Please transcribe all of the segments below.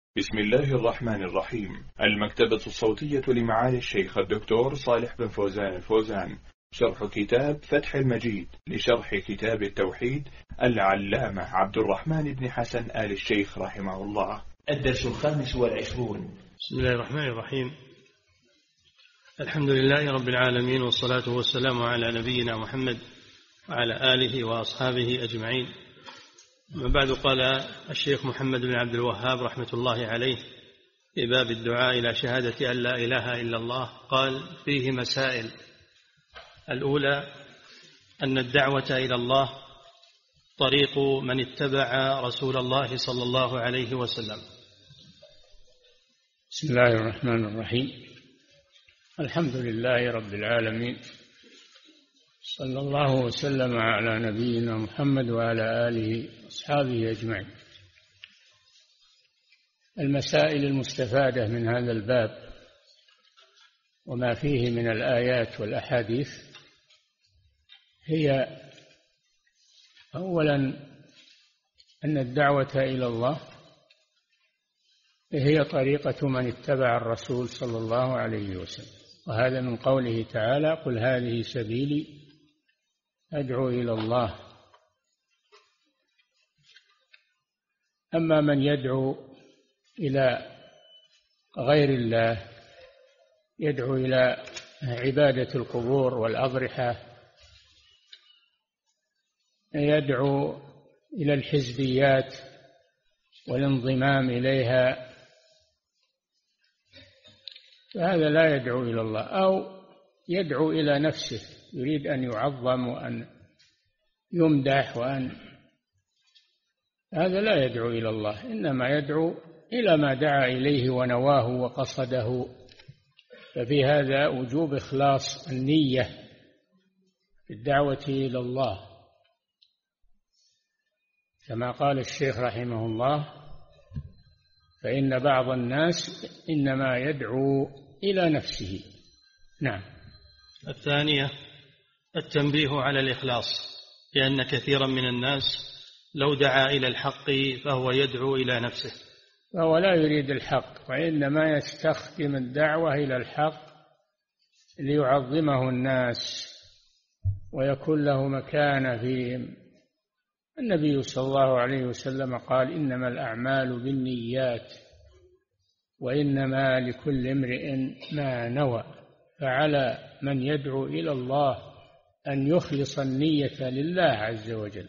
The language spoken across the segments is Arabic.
بسم الله الرحمن الرحيم. المكتبة الصوتية لمعالي الشيخ الدكتور صالح بن فوزان الفوزان، شرح كتاب فتح المجيد لشرح كتاب التوحيد العلامة عبد الرحمن بن حسن آل الشيخ رحمه الله. الدرس 25. بسم الله الرحمن الرحيم. الحمد لله رب العالمين، والصلاة والسلام على نبينا محمد وعلى آله وأصحابه أجمعين. ما بعد، قال الشيخ محمد بن عبد الوهاب رحمة الله عليه في باب الدعاء إلى شهادة أن لا إله إلا الله، قال: فيه مسائل. الأولى أن الدعوة إلى الله طريق من اتبع رسول الله صلى الله عليه وسلم. بسم الله الرحمن الرحيم. الحمد لله رب العالمين، صلى الله وسلم على نبينا محمد وعلى آله وأصحابه أجمعين. المسائل المستفادة من هذا الباب وما فيه من الآيات والأحاديث هي: أولا أن الدعوة إلى الله هي طريقة من اتبع الرسول صلى الله عليه وسلم، وهذا من قوله تعالى: قل هذه سبيلي أدعو إلى الله. أما من يدعو إلى غير الله، يدعو إلى عبادة القبور والأضرحة، يدعو إلى الحزبيات والانضمام إليها، فهذا لا يدعو إلى الله. أو يدعو إلى نفسه، يريد أن يعظم وأن يمدح هذا لا يدعو إلى الله، إنما يدعو إلى ما دعا إليه ونواه وقصده. ففي هذا وجوب إخلاص النية في الدعوة إلى الله، كما قال الشيخ رحمه الله: فإن بعض الناس إنما يدعو إلى نفسه. نعم. الثانية التنبيه على الإخلاص، لأن كثيرا من الناس لو دعا إلى الحق فهو يدعو إلى نفسه، فهو لا يريد الحق، وإنما يستخدم الدعوة إلى الحق ليعظمه الناس ويكون له مكانة فيهم. النبي صلى الله عليه وسلم قال: إنما الأعمال بالنيات وإنما لكل امرئ ما نوى. فعلى من يدعو إلى الله أن يخلص النية لله عز وجل،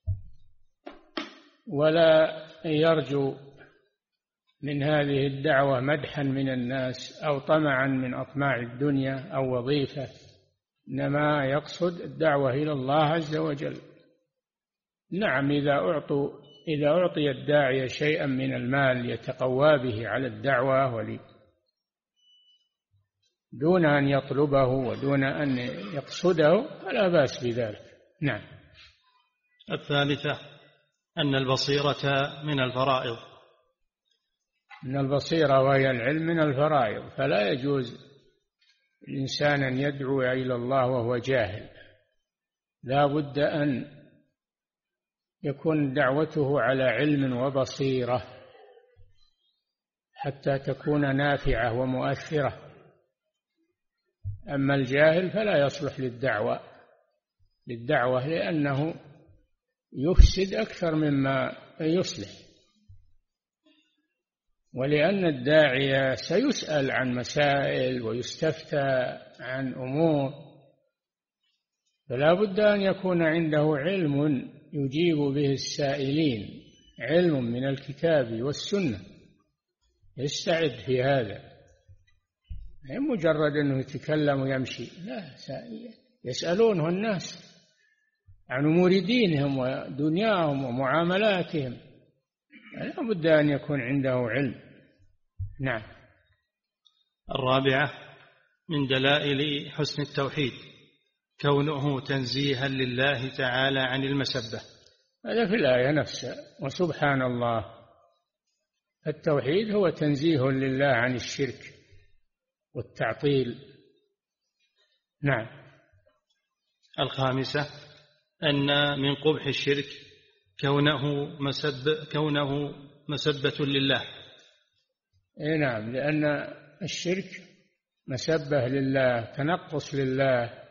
ولا يرجو من هذه الدعوة مدحا من الناس أو طمعا من أطماع الدنيا أو وظيفة، إنما يقصد الدعوة إلى الله عز وجل. نعم، إذا أعطي الداعية شيئا من المال يتقوى به على الدعوة دون أن يطلبه ودون أن يقصده فلا بأس بذلك. نعم. الثالثة أن البصيرة من الفرائض. أن البصيرة وهي العلم من الفرائض، فلا يجوز الإنسان أن يدعو إلى الله وهو جاهل، لا بد أن يكون دعوته على علم وبصيرة حتى تكون نافعة ومؤثرة. أما الجاهل فلا يصلح للدعوة لأنه يفسد أكثر مما يصلح، ولأن الداعية سيسأل عن مسائل ويستفتى عن أمور، فلا بد أن يكون عنده علم يجيب به السائلين، علم من الكتاب والسنة، يستعد في هذا، مجرد أنه يتكلم ويمشي، لا، يسألونه الناس عن أمور دينهم ودنياهم ومعاملاتهم، لا بد أن يكون عنده علم. نعم. الرابعة من دلائل حسن التوحيد كونه تنزيها لله تعالى عن المسبة. هذا في الآية نفسها: وسبحان الله. التوحيد هو تنزيه لله عن الشرك والتعطيل. نعم. الخامسة أن من قبح الشرك كونه مسبة لله، نعم، لأن الشرك مسبة لله، تنقص لله،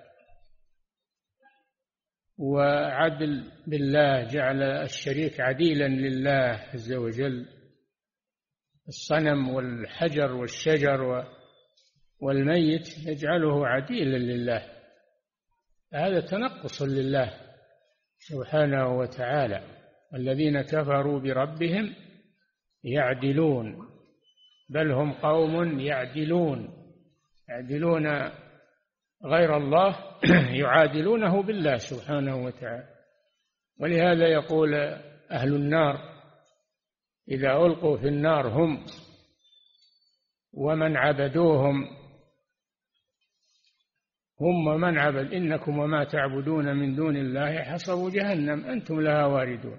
وعدل بالله، جعل الشريك عديلا لله عز وجل. الصنم والحجر والشجر والميت يجعله عديلا لله، هذا تنقص لله سبحانه وتعالى. الذين كفروا بربهم يعدلون، بل هم قوم يعدلون غير الله يعادلونه بالله سبحانه وتعالى. ولهذا يقول أهل النار إذا ألقوا في النار هم ومن عبدوهم، هم ومن عبد إنكم وما تعبدون من دون الله حصب جهنم أنتم لها واردون.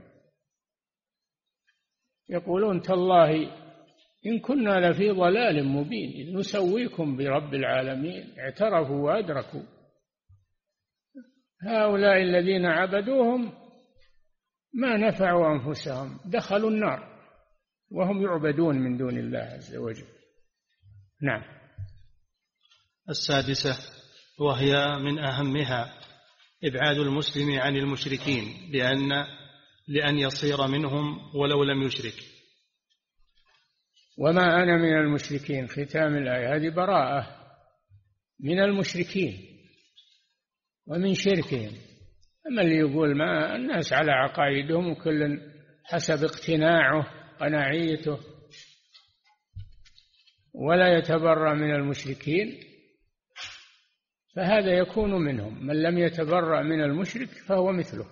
يقولون تالله إن كنا لفي ضلال مبين إذ نسويكم برب العالمين. اعترفوا وأدركوا. هؤلاء الذين عبدوهم ما نفعوا أنفسهم، دخلوا النار وهم يعبدون من دون الله عز وجل. نعم. السادسة وهي من أهمها إبعاد المسلم عن المشركين لأن يصير منهم ولو لم يشرك. وما أنا من المشركين، ختام الآية هذه براءة من المشركين ومن شركهم. أما اللي يقول ما الناس على عقائدهم وكل حسب اقتناعه قناعيته ولا يتبرأ من المشركين، فهذا يكون منهم. من لم يتبرأ من المشرك فهو مثله،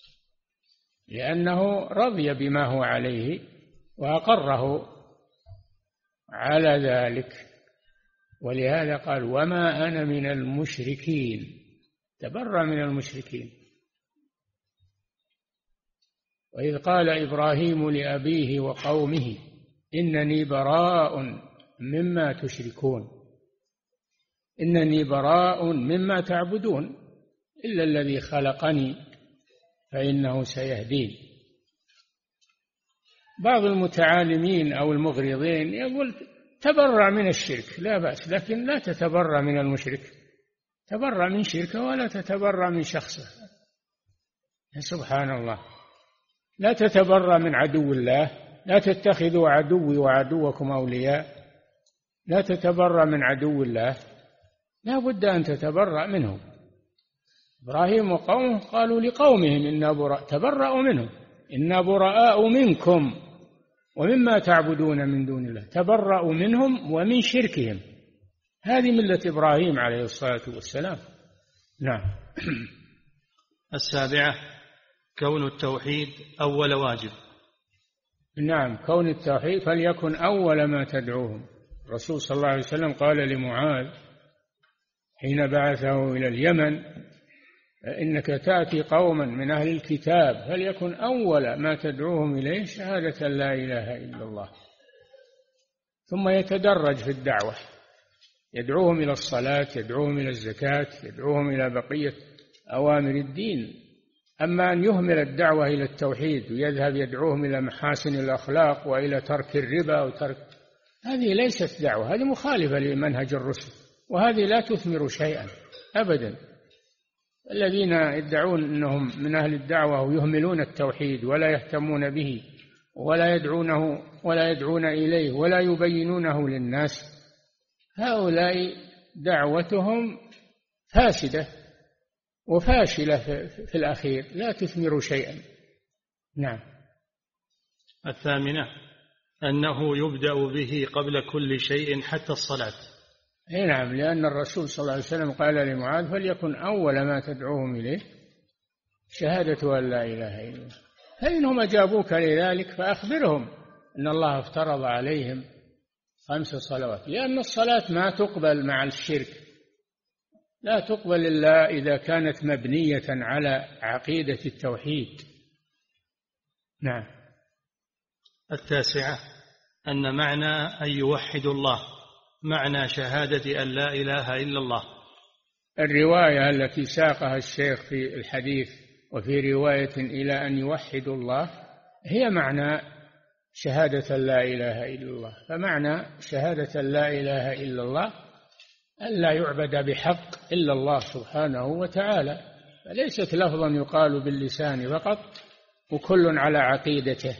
لأنه رضي بما هو عليه وأقره على ذلك. ولهذا قال وما أنا من المشركين، تبرأ من المشركين. وإذ قال إبراهيم لأبيه وقومه إنني براء مما تشركون، إنني براء مما تعبدون إلا الذي خلقني فإنه سيهدين. بعض المتعالمين أو المغرضين يقول تبرأ من الشرك لا بأس، لكن لا تتبرأ من المشرك. تبرأ من شركه ولا تتبرأ من شخصه. سبحان الله. لا تتبرأ من عدو الله، لا تتخذوا عدوي وعدوكم أولياء. لا تتبرأ من عدو الله، لا بد أن تتبرأ منه. إبراهيم وقومه قالوا لقومهم إنا براء، تبرأوا منهم، إنا براء منكم ومما تعبدون من دون الله. تبرأوا منهم ومن شركهم. هذه ملة إبراهيم عليه الصلاة والسلام. نعم. السابعة كون التوحيد أول واجب. نعم، كون التوحيد فليكن أول ما تدعوهم. الرسول صلى الله عليه وسلم قال لمعاذ حين بعثه إلى اليمن إنك تأتي قوما من أهل الكتاب فليكن أول ما تدعوهم إليه شهادة لا إله إلا الله. ثم يتدرج في الدعوة، يدعوهم إلى الصلاة، يدعوهم إلى الزكاة، يدعوهم إلى بقية أوامر الدين. أما أن يهمل الدعوة إلى التوحيد ويذهب يدعوهم إلى محاسن الأخلاق وإلى ترك الربا هذه ليست دعوة، هذه مخالفة لمنهج الرسل، وهذه لا تثمر شيئا أبدا. الذين يدعون أنهم من أهل الدعوة ويهملون التوحيد ولا يهتمون به ولا يدعون إليه ولا يبينونه للناس، هؤلاء دعوتهم فاسدة وفاشلة في الأخير، لا تثمر شيئا. نعم. الثامنة أنه يبدأ به قبل كل شيء حتى الصلاة. نعم، لأن الرسول صلى الله عليه وسلم قال لمعاذ فليكن أول ما تدعوهم إليه شهادة أن لا إله إلا الله. فإنهم أجابوك لذلك فأخبرهم أن الله افترض عليهم 5 صلوات، لأن الصلاة ما تقبل مع الشرك، لا تقبل إلا إذا كانت مبنية على عقيدة التوحيد. نعم. التاسعة أن معنى أن يوحد الله معنى شهادة أن لا إله إلا الله. الرواية التي ساقها الشيخ في الحديث وفي رواية إلى أن يوحدوا الله هي معنى شهادة لا إله إلا الله. فمعنى شهادة لا إله إلا الله أن لا يعبد بحق إلا الله سبحانه وتعالى، فليست لفظا يقال باللسان فقط وكل على عقيدته،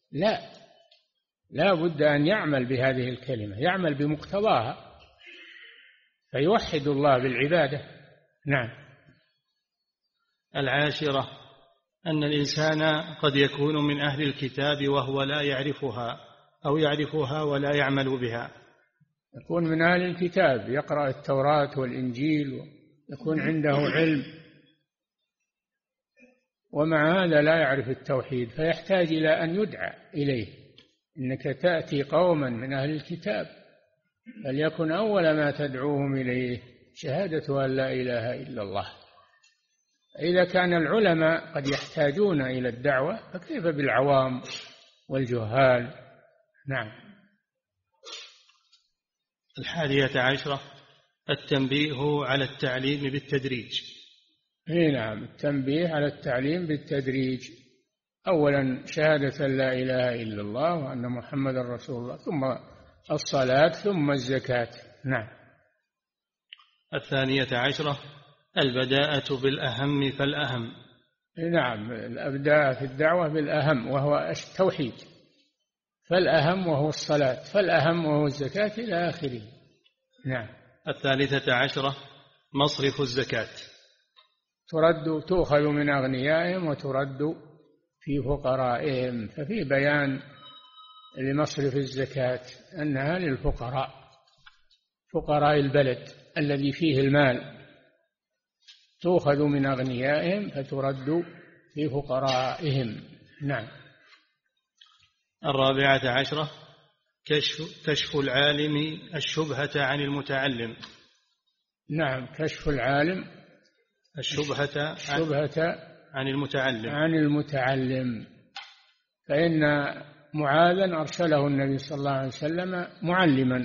لا بد أن يعمل بهذه الكلمة، يعمل بمقتضاها فيوحد الله بالعبادة. نعم. 10 أن الإنسان قد يكون من أهل الكتاب وهو لا يعرفها أو يعرفها ولا يعمل بها. يكون من أهل الكتاب يقرأ التوراة والإنجيل ويكون عنده علم، ومع هذا لا يعرف التوحيد فيحتاج إلى أن يدعى إليه. إنك تأتي قوما من أهل الكتاب فليكن أول ما تدعوهم إليه شهادة أن لا إله إلا الله. إذا كان العلماء قد يحتاجون إلى الدعوة فكيف بالعوام والجهال؟ نعم. 11 التنبيه على التعليم بالتدريج. نعم، التنبيه على التعليم بالتدريج. أولا شهادة لا إله إلا الله وأن محمد رسول الله، ثم الصلاة، ثم الزكاة. نعم. 12 البداءة بالأهم فالأهم. نعم، الأبداء في الدعوة بالأهم وهو التوحيد، فالأهم وهو الصلاة، فالأهم وهو الزكاة إلى آخره. نعم. 13 مصرف الزكاة. تؤخذ من أغنيائهم وترد في فقرائهم، ففي بيان لمصرف الزكاة أنها للفقراء، فقراء البلد الذي فيه المال، تؤخذ من أغنيائهم فترد في فقرائهم. نعم. 14 كشف العالم الشبهة عن المتعلم. نعم، كشف العالم الشبهة عن المتعلم. فإن معاذا أرسله النبي صلى الله عليه وسلم معلما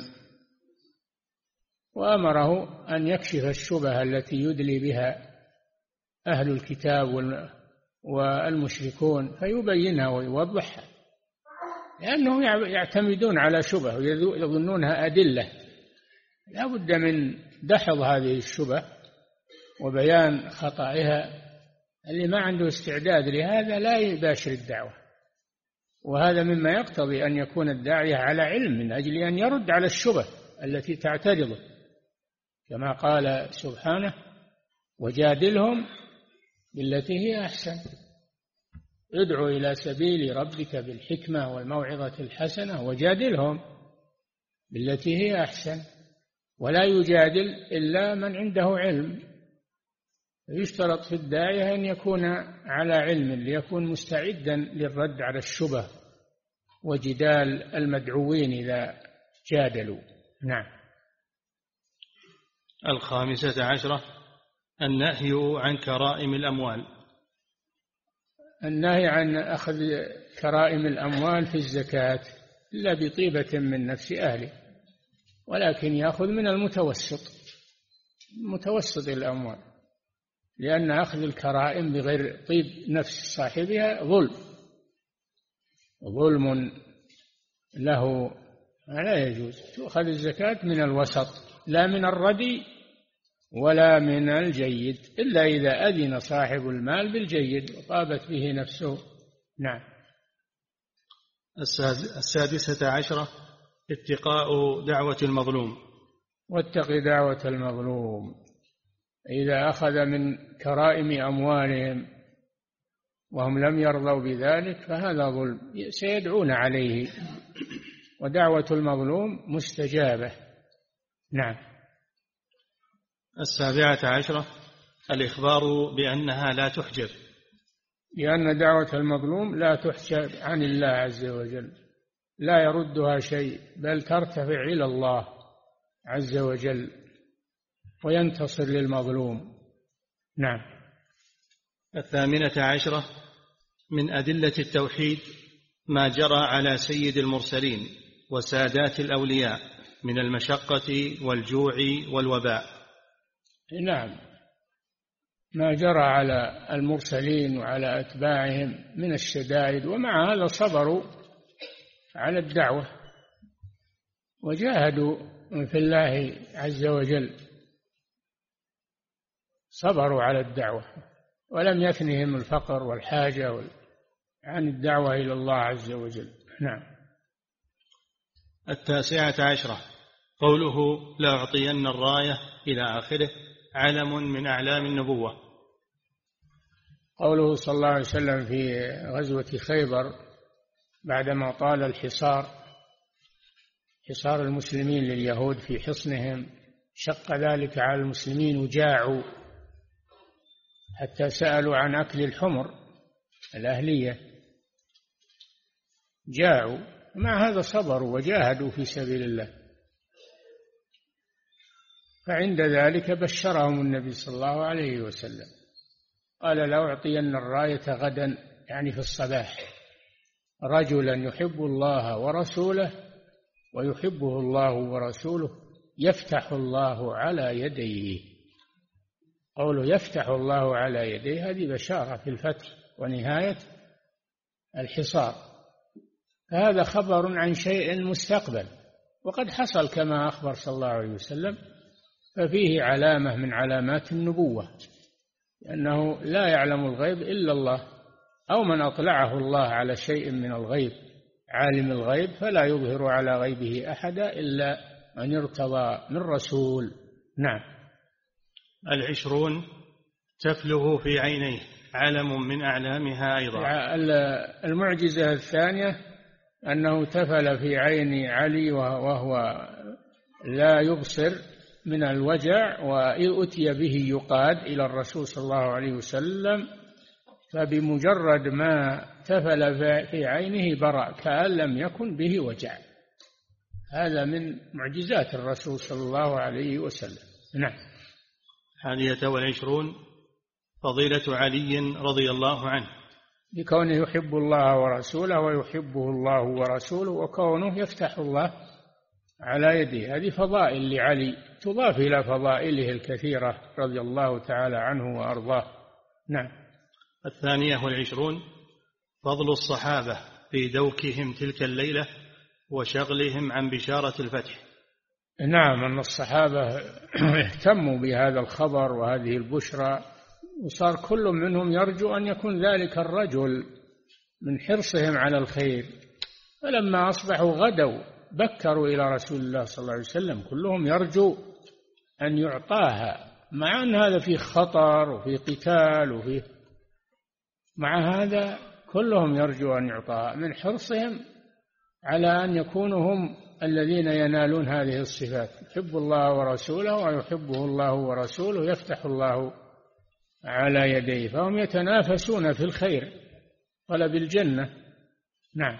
وأمره أن يكشف الشبهة التي يدلي بها أهل الكتاب والمشركون، فيبينها ويوضحها، لأنهم يعتمدون على شبه ويظنونها أدلة. لا بد من دحض هذه الشبه وبيان خطأها. اللي ما عنده استعداد لهذا لا يباشر الدعوة، وهذا مما يقتضي أن يكون الداعية على علم من أجل أن يرد على الشبه التي تعترضه، كما قال سبحانه: وجادلهم بالتي هي أحسن. ادعو إلى سبيل ربك بالحكمة والموعظة الحسنة وجادلهم بالتي هي أحسن، ولا يجادل إلا من عنده علم. يشترط في الداعية أن يكون على علم ليكون مستعدا للرد على الشبه وجدال المدعوين إذا جادلوا. نعم. 15 النهي عن كرائم الأموال. النهي عن أخذ كرائم الأموال في الزكاة إلا بطيبة من نفس أهله، ولكن يأخذ من متوسط الأموال، لأن أخذ الكرائم بغير طيب نفس صاحبها ظلم له، لا يجوز. تؤخذ الزكاة من الوسط، لا من الردي ولا من الجيد، إلا إذا أذن صاحب المال بالجيد وطابت به نفسه. نعم. 16 اتقاء دعوة المظلوم. واتق دعوة المظلوم. إذا أخذ من كرائم أموالهم وهم لم يرضوا بذلك فهذا ظلم، سيدعون عليه، ودعوة المظلوم مستجابة. نعم. 17 الإخبار بأنها لا تحجب. لأن دعوة المظلوم لا تحجب عن الله عز وجل، لا يردها شيء، بل ترتفع إلى الله عز وجل وينتصر للمظلوم. نعم. 18 من أدلة التوحيد ما جرى على سيد المرسلين وسادات الأولياء من المشقة والجوع والوباء. نعم، ما جرى على المرسلين وعلى أتباعهم من الشدائد، ومع هذا صبروا على الدعوة وجاهدوا في الله عز وجل، صبروا على الدعوة ولم يثنهم الفقر والحاجة عن الدعوة إلى الله عز وجل. نعم. 19 قوله لأعطين الراية إلى آخره علم من أعلام النبوة. قوله صلى الله عليه وسلم في غزوة خيبر بعدما طال حصار المسلمين لليهود في حصنهم، شق ذلك على المسلمين وجاعوا حتى سألوا عن أكل الحمر الأهلية، جاعوا، مع هذا صبروا وجاهدوا في سبيل الله. فعند ذلك بشرهم النبي صلى الله عليه وسلم، قال لأعطين الراية غدا، يعني في الصباح، رجلا يحب الله ورسوله ويحبه الله ورسوله يفتح الله على يديه. قوله يفتح الله على يديه هذه بشارة في الفتح ونهاية الحصار، فهذا خبر عن شيء مستقبل وقد حصل كما أخبر صلى الله عليه وسلم، ففيه علامة من علامات النبوة، لأنه لا يعلم الغيب إلا الله، أو من أطلعه الله على شيء من الغيب، عالم الغيب فلا يظهر على غيبه أحدا إلا من ارتضى من رسول. نعم. 20 تفله في عينيه علم من أعلامها أيضا. المعجزة الثانية أنه تفل في عين علي وهو لا يبصر من الوجع، وأتي به يقاد إلى الرسول صلى الله عليه وسلم، فبمجرد ما تفل في عينه برأ كأن لم يكن به وجع. هذا من معجزات الرسول صلى الله عليه وسلم. نعم. 21 فضيلة علي رضي الله عنه بكونه يحب الله ورسوله ويحبه الله ورسوله، وكونه يفتح الله على يده. هذه فضائل لعلي تضاف إلى فضائله الكثيرة رضي الله تعالى عنه وأرضاه. نعم. 22 فضل الصحابة في دوكهم تلك الليلة وشغلهم عن بشارة الفتح. نعم، أن الصحابة اهتموا بهذا الخبر وهذه البشرى، وصار كل منهم يرجو أن يكون ذلك الرجل من حرصهم على الخير، فلما أصبحوا غدوا بكروا إلى رسول الله صلى الله عليه وسلم، كلهم يرجو أن يعطاها، مع أن هذا فيه خطر وفيه قتال مع هذا كلهم يرجو أن يعطاها من حرصهم على أن يكونوا هم الذين ينالون هذه الصفات، يحب الله ورسوله ويحبه الله ورسوله يفتح الله على يديه، فهم يتنافسون في الخير طلب الجنة. نعم.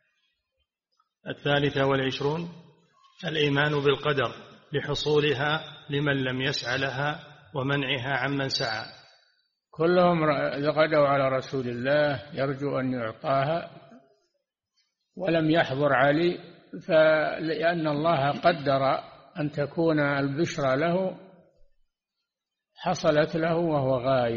23 الإيمان بالقدر لحصولها لمن لم يسعى لها ومنعها عمن سعى. كلهم غدوا على رسول الله يرجو أن يعطاها، ولم يحضر علي، فلأن الله قدر أن تكون البشرى له حصلت له وهو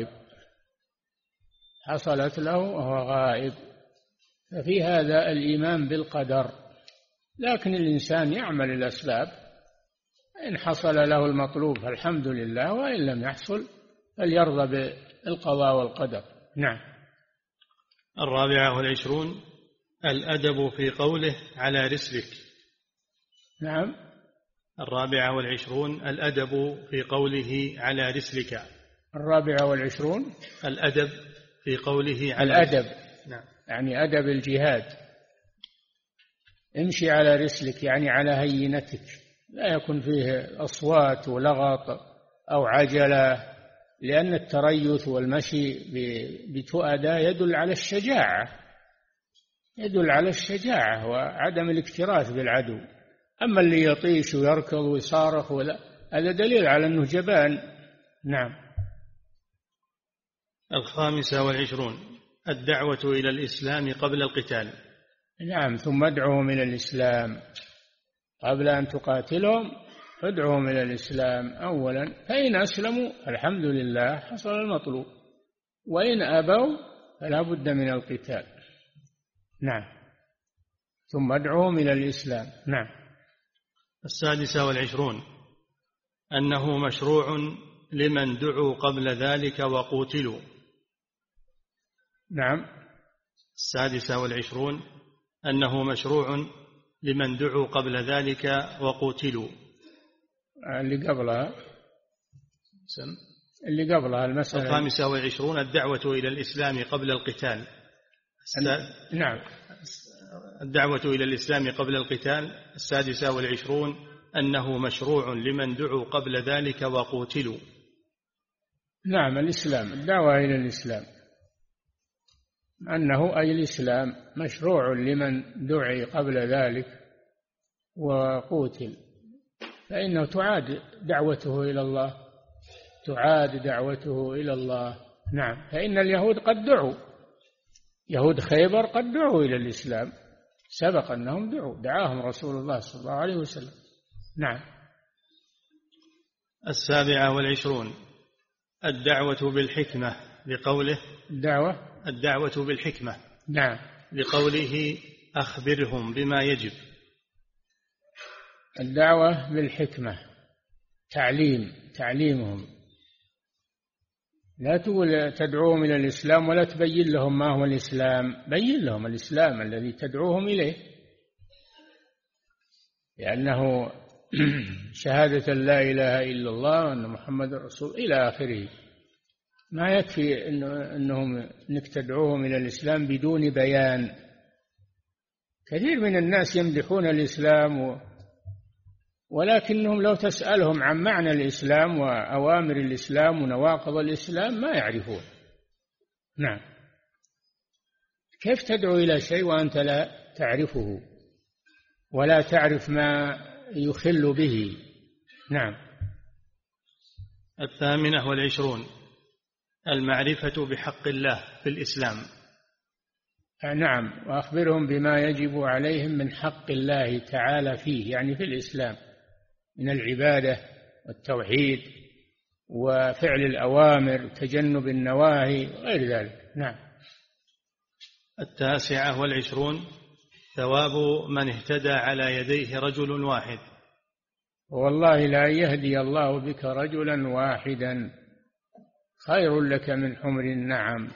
غائب، ففي هذا الإيمان بالقدر. لكن الإنسان يعمل الأسباب، إن حصل له المطلوب فالحمد لله، وإن لم يحصل فليرضى بالقضاء والقدر. نعم. 24 الأدب في قوله على رسلك. نعم. 24 الأدب في قوله على رسلك. 24 الأدب في قوله على الأدب. نعم. يعني أدب الجهاد. امشي على رسلك يعني على هينتك، لا يكون فيه أصوات ولغط أو عجلة، لأن التريث والمشي بتؤدى يدل على الشجاعة وعدم الاكتراث بالعدو. أما اللي يطيش ويركض ويصارخ هذا دليل على أنه جبان. نعم. 25 الدعوة إلى الإسلام قبل القتال. نعم، ثم ادعوهم إلى الإسلام قبل أن تقاتلهم، ادعوهم إلى الإسلام أولا، فإن أسلموا الحمد لله حصل المطلوب، وإن أبوا فلا بد من القتال. نعم. ثم ادعوهم إلى الإسلام. نعم. 26 أنه مشروع لمن دعوا قبل ذلك وقوتلوا. نعم. 26 أنه مشروع لمن دعوا قبل ذلك وقوتلوا. اللي قبلها المسألة 25 الدعوة إلى الإسلام قبل القتال. نعم. الدعوة إلى الإسلام قبل القتال. 26 أنه مشروع لمن دعوا قبل ذلك وقوتلوا. نعم. الإسلام، الدعوة إلى الإسلام، أنه أي الإسلام مشروع لمن دعي قبل ذلك وقوتل، فإنه تعاد دعوته إلى الله، تعاد دعوته إلى الله. نعم. فإن اليهود قد دعوا، يهود خيبر قد دعوا إلى الإسلام، سبق أنهم دعاهم رسول الله صلى الله عليه وسلم. نعم. 27 الدعوة بالحكمة لقوله الدعوة بالحكمة. نعم. لقوله أخبرهم بما يجب. الدعوة بالحكمة تعليمهم، لا تقول تدعوهم إلى الإسلام ولا تبين لهم ما هو الإسلام، بين لهم الإسلام الذي تدعوهم إليه، لأنه شهادة لا إله إلا الله وأن محمد رسول إلى آخره. ما يكفي أنك تدعوهم إلى الإسلام بدون بيان. كثير من الناس يمدحون الإسلام ولكنهم لو تسألهم عن معنى الإسلام وأوامر الإسلام ونواقض الإسلام ما يعرفون. نعم. كيف تدعو إلى شيء وأنت لا تعرفه ولا تعرف ما يخل به؟ نعم. 28 المعرفة بحق الله في الإسلام. نعم. وأخبرهم بما يجب عليهم من حق الله تعالى فيه، يعني في الإسلام، من العبادة والتوحيد وفعل الأوامر وتجنب النواهي وغير ذلك. نعم. 29 ثواب من اهتدى على يديه رجل واحد. والله لا يهدي الله بك رجلا واحدا خير لك من حمر النعم.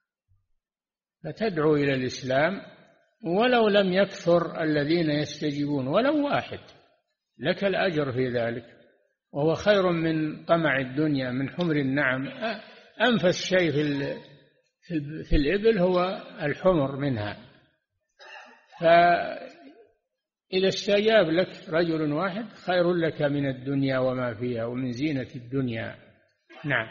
فتدعو إلى الإسلام ولو لم يكثر الذين يستجيبون، ولو واحد، لك الأجر في ذلك، وهو خير من طمع الدنيا من حمر النعم. أنفس شيء في الإبل هو الحمر منها. فإذا استجاب لك رجل واحد خير لك من الدنيا وما فيها ومن زينة الدنيا. نعم.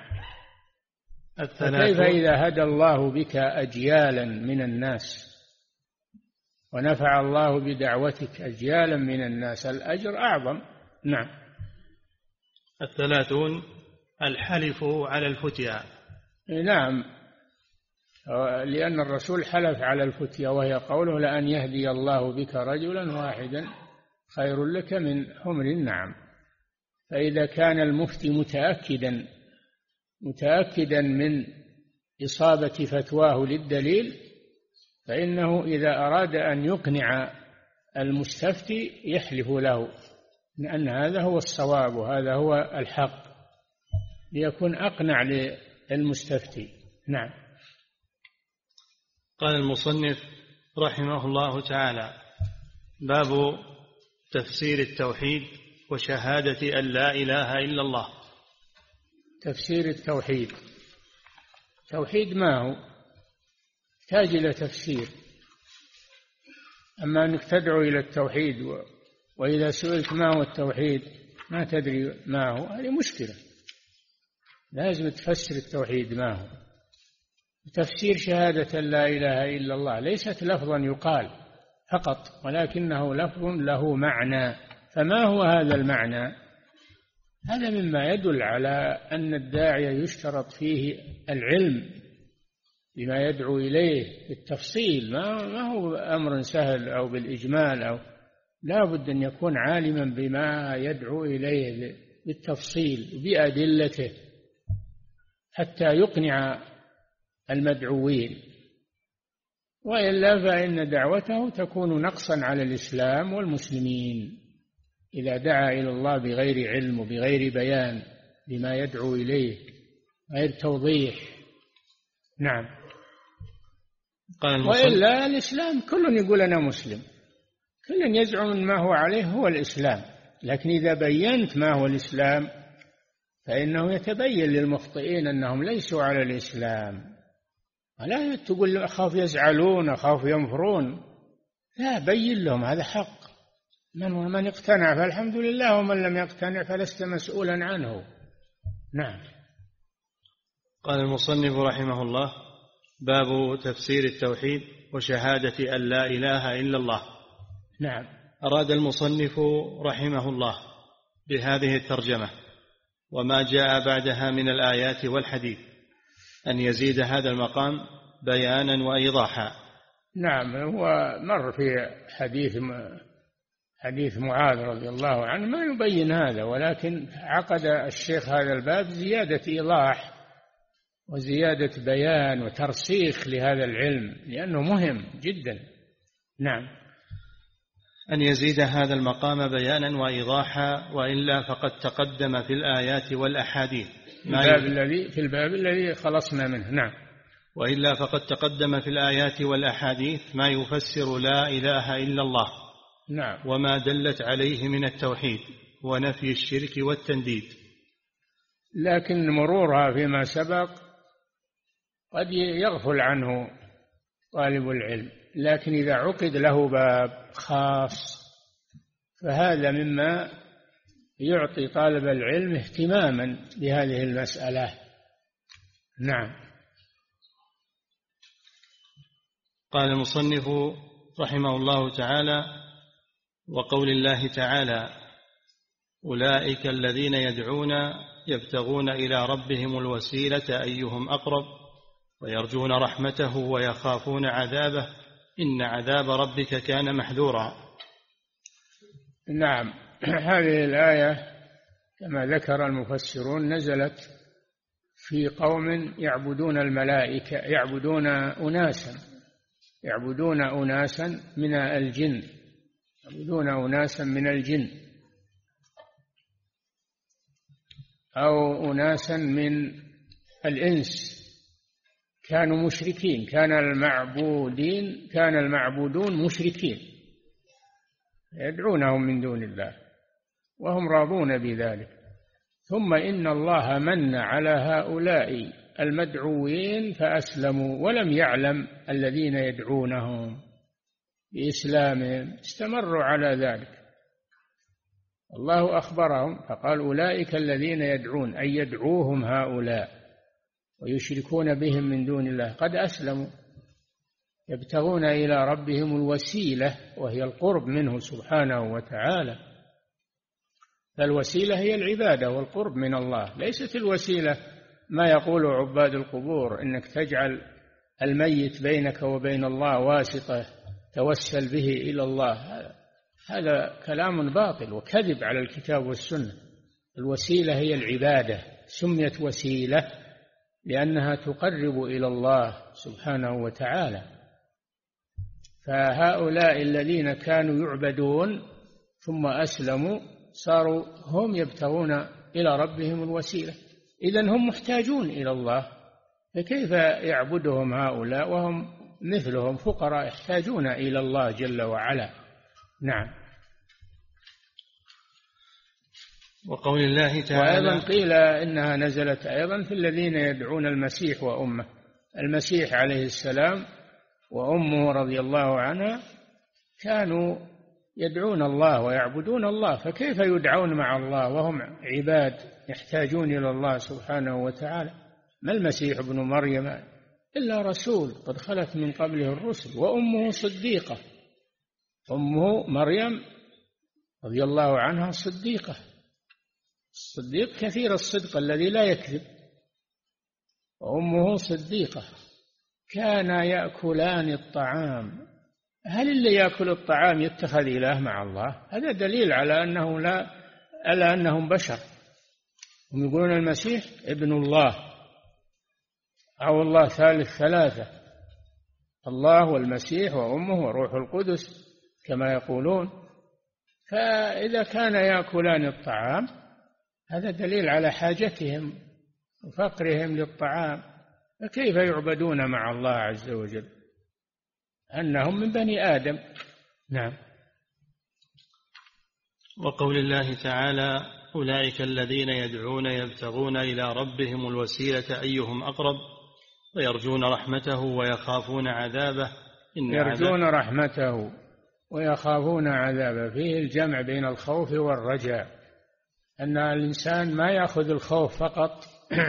فكيف إذا هدى الله بك أجيالا من الناس ونفع الله بدعوتك أجيالا من الناس، الأجر أعظم. نعم. 30 الحلف على الفتيا. نعم. لأن الرسول حلف على الفتيا، وهي قوله لأن يهدي الله بك رجلا واحدا خير لك من حمر النعم. فإذا كان المفتي متأكدا من إصابة فتواه للدليل، فإنه إذا أراد أن يقنع المستفتي يحلف له لأن هذا هو الصواب وهذا هو الحق، ليكون أقنع للمستفتي. نعم. قال المصنف رحمه الله تعالى: باب تفسير التوحيد وشهادة أن لا إله إلا الله. تفسير التوحيد. توحيد ما هو؟ يحتاج إلى تفسير. أما أنك تدعو إلى التوحيد وإذا سئلت ما هو التوحيد ما تدري ما هو، هذه مشكلة. لازم تفسر التوحيد ما هو. تفسير شهادة لا إله إلا الله ليست لفظا يقال فقط، ولكنه لفظ له معنى. فما هو هذا المعنى؟ هذا مما يدل على أن الداعية يشترط فيه العلم بما يدعو إليه بالتفصيل، ما هو أمر سهل أو بالإجمال، أو لا بد أن يكون عالما بما يدعو إليه بالتفصيل بأدلته حتى يقنع المدعوين. وإلا فإن دعوته تكون نقصا على الإسلام والمسلمين إذا دعا إلى الله بغير علم وبغير بيان بما يدعو إليه، غير توضيح. نعم. وإلا الإسلام كل يقول أنا مسلم، كل يزعم ما هو عليه هو الإسلام، لكن إذا بينت ما هو الإسلام فإنه يتبين للمخطئين أنهم ليسوا على الإسلام. لا تقول أخاف يزعلون أخاف ينفرون، لا، بين لهم هذا حق، من اقتنع فالحمد لله، ومن لم يقتنع فلست مسؤولا عنه. نعم. قال المصنف رحمه الله: باب تفسير التوحيد وشهادة أن لا إله إلا الله. نعم. أراد المصنف رحمه الله بهذه الترجمة وما جاء بعدها من الآيات والحديث أن يزيد هذا المقام بيانا وإيضاحا. نعم. هو مر في حديث معاذ رضي الله عنه ما يبين هذا، ولكن عقد الشيخ هذا الباب زيادة إيضاح وزيادة بيان وترسيخ لهذا العلم، لأنه مهم جدا. نعم. أن يزيد هذا المقام بيانا وإيضاحا، وإلا فقد تقدم في الآيات والأحاديث في الباب الذي خلصنا منه. نعم. وإلا فقد تقدم في الآيات والأحاديث ما يفسر لا إله إلا الله. نعم. وما دلت عليه من التوحيد ونفي الشرك والتنديد. لكن مرورها فيما سبق قد يغفل عنه طالب العلم، لكن إذا عقد له باب خاص فهذا مما يعطي طالب العلم اهتماما بهذه المسألة. نعم. قال المصنف رحمه الله تعالى: وقول الله تعالى: أولئك الذين يدعون يبتغون إلى ربهم الوسيلة أيهم أقرب ويرجون رحمته ويخافون عذابه إن عذاب ربك كان محذورا. نعم. هذه الآية كما ذكر المفسرون نزلت في قوم يعبدون الملائكة، يعبدون أناسا من الجن، يعبدون أناسا من الجن أو أناسا من الإنس، كانوا مشركين، كان المعبودون مشركين يدعونهم من دون الله وهم راضون بذلك. ثم إن الله من على هؤلاء المدعوين فأسلموا، ولم يعلم الذين يدعونهم بإسلامهم، استمروا على ذلك. الله أخبرهم فقال: أولئك الذين يدعون، أي يدعوهم هؤلاء ويشركون بهم من دون الله قد أسلموا، يبتغون إلى ربهم الوسيلة وهي القرب منه سبحانه وتعالى. فالوسيلة هي العبادة والقرب من الله، ليست الوسيلة ما يقول عباد القبور إنك تجعل الميت بينك وبين الله واسطة توسل به إلى الله. هذا كلام باطل وكذب على الكتاب والسنة. الوسيلة هي العبادة، سميت وسيلة لأنها تقرب إلى الله سبحانه وتعالى. فهؤلاء الذين كانوا يعبدون ثم أسلموا صاروا هم يبتغون إلى ربهم الوسيلة، إذن هم محتاجون إلى الله، فكيف يعبدهم هؤلاء وهم مثلهم فقراء يحتاجون إلى الله جل وعلا. نعم. وقول الله تعالى: وأيضا قيل إنها نزلت أيضا في الذين يدعون المسيح وأمه. المسيح عليه السلام وأمه رضي الله عنها كانوا يدعون الله ويعبدون الله، فكيف يدعون مع الله وهم عباد يحتاجون إلى الله سبحانه وتعالى؟ ما المسيح ابن مريم إلا رسول قد خلت من قبله الرسل وأمه صديقة. أمه مريم رضي الله عنها صديقة، الصديق كثير الصدق الذي لا يكذب، وأمه صديقة، كانا يأكلان الطعام. هل اللي يأكل الطعام يتخذ إله مع الله؟ هذا دليل على أنهم بشر. هم يقولون المسيح ابن الله أو الله ثالث ثلاثة، الله والمسيح وأمه وروح القدس كما يقولون. فإذا كان يأكلان الطعام هذا دليل على حاجتهم وفقرهم للطعام، فكيف يعبدون مع الله عز وجل؟ أنهم من بني آدم. نعم. وقول الله تعالى: أولئك الذين يدعون يبتغون إلى ربهم الوسيلة أيهم أقرب ويرجون رحمته ويخافون عذابه يرجون رحمته ويخافون عذابه، فيه الجمع بين الخوف والرجاء، أن الإنسان ما يأخذ الخوف فقط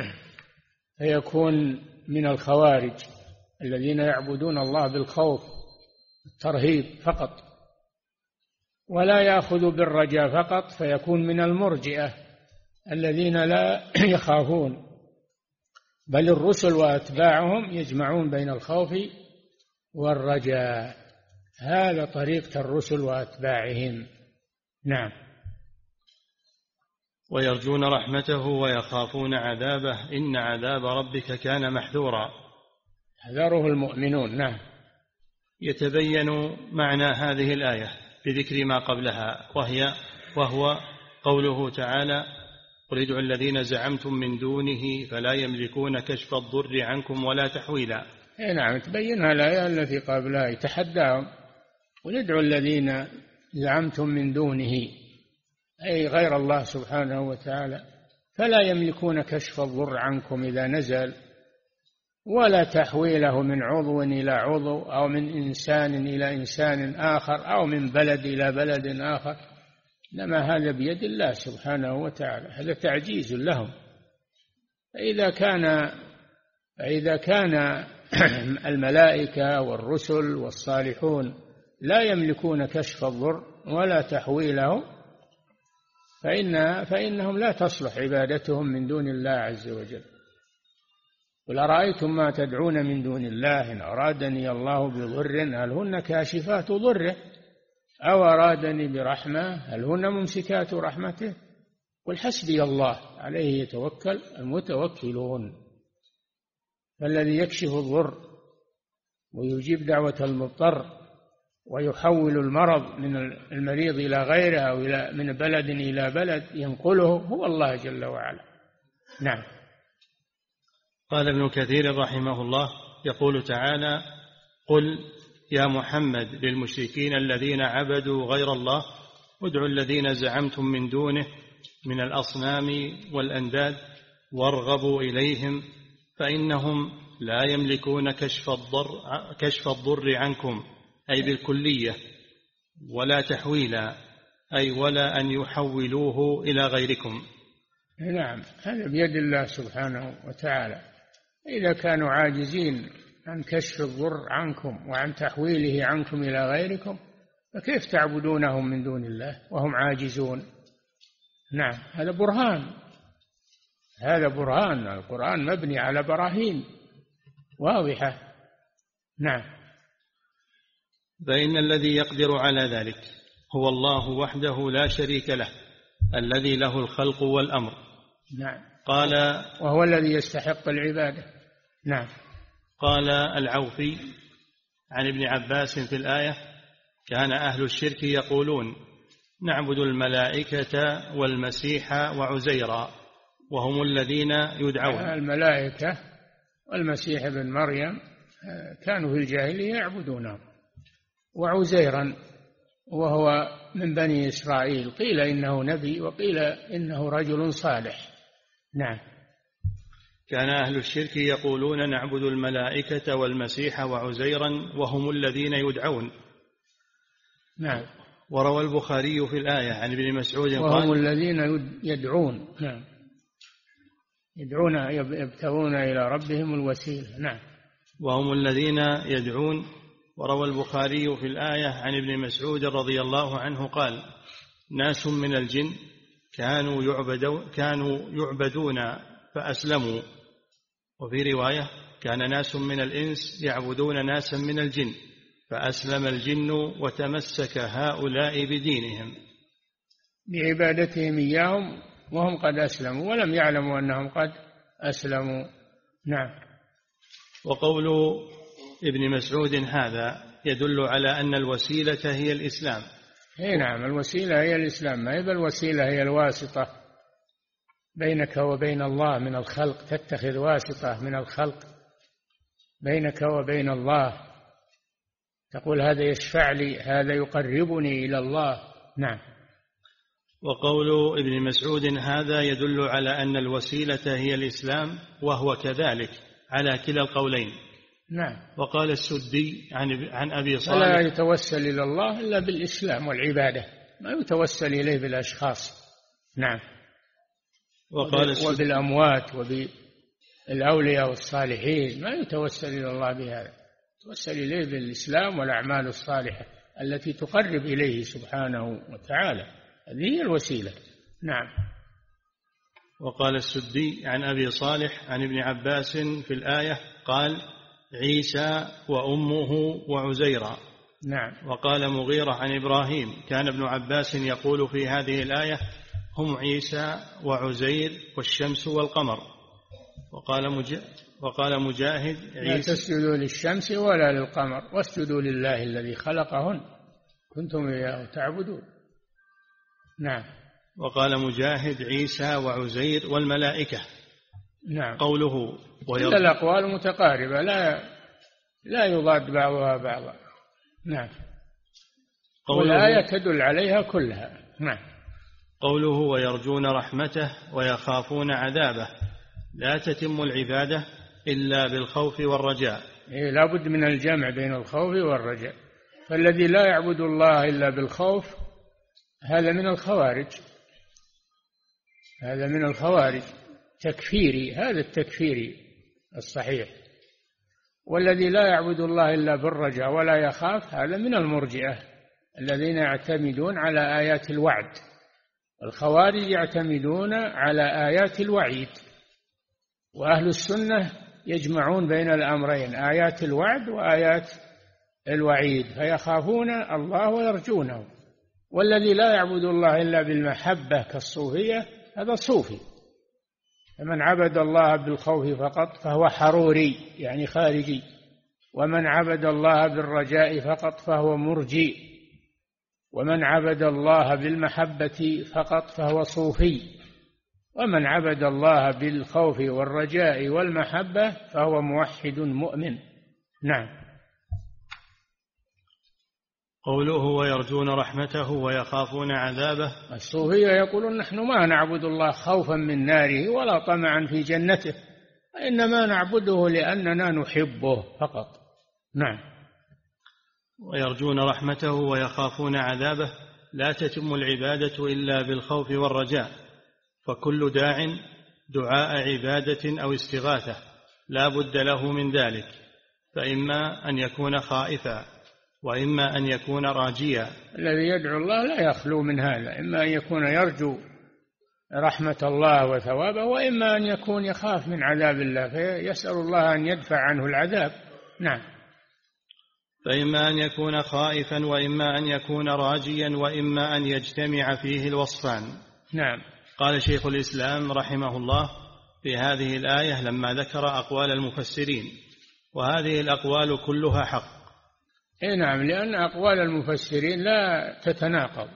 فيكون من الخوارج الذين يعبدون الله بالخوف الترهيب فقط، ولا يأخذ بالرجاء فقط فيكون من المرجئة الذين لا يخافون، بل الرسل وأتباعهم يجمعون بين الخوف والرجاء. هذا طريقة الرسل وأتباعهم. نعم. ويرجون رحمته ويخافون عذابه إن عذاب ربك كان محذورا. يحذره المؤمنون. نعم. يتبين معنى هذه الآية بذكر ما قبلها، وهو قوله تعالى: قل ادعوا الذين زعمتم من دونه فلا يملكون كشف الضر عنكم ولا تحويلا. نعم، تبينها الآية التي قبلها، يتحداهم: قل ادعوا الذين زعمتم من دونه، أي غير الله سبحانه وتعالى، فلا يملكون كشف الضر عنكم إذا نزل، ولا تحويله من عضو إلى عضو، أو من إنسان إلى إنسان آخر، أو من بلد إلى بلد آخر، إنما هذا بيد الله سبحانه وتعالى، هذا تعجيز لهم. فإذا كان الملائكة والرسل والصالحون لا يملكون كشف الضر ولا تحويله، فإنهم لا تصلح عبادتهم من دون الله عز وجل. قل أرأيتم ما تدعون من دون الله إن أرادني الله بضر هل هن كاشفات ضره أو أرادني برحمة هل هن ممسكات رحمته قل حسبي الله عليه يتوكل المتوكلون. فالذي يكشف الضر ويجيب دعوة المضطر ويحول المرض من المريض إلى غيره أو من بلد إلى بلد ينقله هو الله جل وعلا. نعم. قال ابن كثير رحمه الله: يقول تعالى: قل يا محمد للمشركين الذين عبدوا غير الله ادعوا الذين زعمتم من دونه من الأصنام والأنداد وارغبوا إليهم فإنهم لا يملكون كشف الضر عنكم، أي بالكلية، ولا تحويلا، أي ولا أن يحولوه إلى غيركم. نعم، هذا بيد الله سبحانه وتعالى. إذا كانوا عاجزين عن كشف الضر عنكم وعن تحويله عنكم إلى غيركم فكيف تعبدونهم من دون الله وهم عاجزون؟ نعم، هذا برهان. القرآن مبني على براهين واضحة. نعم. فإن الذي يقدر على ذلك هو الله وحده لا شريك له الذي له الخلق والأمر. نعم. قال: وهو الذي يستحق العبادة. نعم. قال العوفي عن ابن عباس في الآية: كان أهل الشرك يقولون نعبد الملائكة والمسيح وعزيرا وهم الذين يدعون. الملائكة والمسيح ابن مريم كانوا في الجاهلية يعبدونهم، وعزيرا وهو من بني إسرائيل، قيل إنه نبي وقيل إنه رجل صالح. نعم. كان أهل الشرك يقولون نعبد الملائكة والمسيح وعزيرا وهم الذين يدعون. نعم. وروى البخاري في الآية عن ابن مسعود قال: وهم الذين يدعون. نعم. يدعون يبتغون إلى ربهم الوسيلة. نعم. وهم الذين يدعون. وروى البخاري في الآية عن ابن مسعود رضي الله عنه قال: ناس من الجن كانوا يعبدون فأسلموا. وفي رواية: كان ناس من الإنس يعبدون ناسا من الجن فأسلم الجن وتمسك هؤلاء بدينهم، بعبادتهم إياهم وهم قد أسلموا ولم يعلموا أنهم قد أسلموا. نعم. وقول ابن مسعود هذا يدل على أن الوسيلة هي الإسلام. نعم، الوسيلة هي الإسلام، ما يبقى الوسيلة هي الواسطة بينك وبين الله من الخلق، تتخذ واسطة من الخلق بينك وبين الله، تقول هذا يشفع لي، هذا يقربني إلى الله. نعم. وقول ابن مسعود هذا يدل على أن الوسيلة هي الإسلام، وهو كذلك على كلا القولين. نعم. وقال السدي عن أبي صالح: لا يتوسل إلى الله إلا بالإسلام والعبادة، ما يتوسل إليه بالأشخاص. نعم. وبالأموات وبالأولياء والصالحين، ما يتوسل إلى الله بهذا، يتوسل إليه بالإسلام والأعمال الصالحة التي تقرب إليه سبحانه وتعالى، هذه هي الوسيلة. نعم. وقال السدي عن أبي صالح عن ابن عباس في الآية قال: عيسى وأمه وعزيرا. نعم. وقال مغيرة عن إبراهيم: كان ابن عباس يقول في هذه الآية: هم عيسى وعزير والشمس والقمر. وقال مجاهد: لا تسجدوا للشمس ولا للقمر واسجدوا لله الذي خلقهن كنتم إياه تعبدون. نعم. وقال مجاهد: عيسى وعزير والملائكة. نعم. قوله كل الأقوال متقاربة، لا يضاد بعضها بعضا. نعم. والآية تدل عليها كلها. نعم. قوله ويرجون رحمته ويخافون عذابه، لا تتم العبادة إلا بالخوف والرجاء. لا بد من الجمع بين الخوف والرجاء، فالذي لا يعبد الله إلا بالخوف هذا من الخوارج، هذا من الخوارج تكفيري، هذا التكفيري الصحيح. والذي لا يعبد الله إلا بالرجاء ولا يخاف هذا من المرجئة الذين يعتمدون على آيات الوعد. الخوارج يعتمدون على آيات الوعيد، وأهل السنة يجمعون بين الأمرين، آيات الوعد وآيات الوعيد، فيخافون الله ويرجونه. والذي لا يعبد الله إلا بالمحبة كالصوفية هذا صوفي. فمن عبد الله بالخوف فقط فهو حروري يعني خارجي، ومن عبد الله بالرجاء فقط فهو مرجي، ومن عبد الله بالمحبة فقط فهو صوفي، ومن عبد الله بالخوف والرجاء والمحبة فهو موحد مؤمن. نعم. قوله ويرجون رحمته ويخافون عذابه، الصوفية يقولون نحن ما نعبد الله خوفا من ناره ولا طمعا في جنته، إنما نعبده لأننا نحبه فقط. نعم. ويرجون رحمته ويخافون عذابه، لا تتم العبادة إلا بالخوف والرجاء، فكل دعاء عبادة أو استغاثة لا بد له من ذلك، فإما أن يكون خائفا وإما أن يكون راجيا. الذي يدعو الله لا يخلو من هذا، إما أن يكون يرجو رحمة الله وثوابه، وإما أن يكون يخاف من عذاب الله فيسأل الله أن يدفع عنه العذاب. نعم. فإما أن يكون خائفا وإما أن يكون راجيا وإما أن يجتمع فيه الوصفان. نعم. قال شيخ الإسلام رحمه الله في هذه الآية لما ذكر أقوال المفسرين: وهذه الأقوال كلها حق. نعم، لأن أقوال المفسرين لا تتناقض،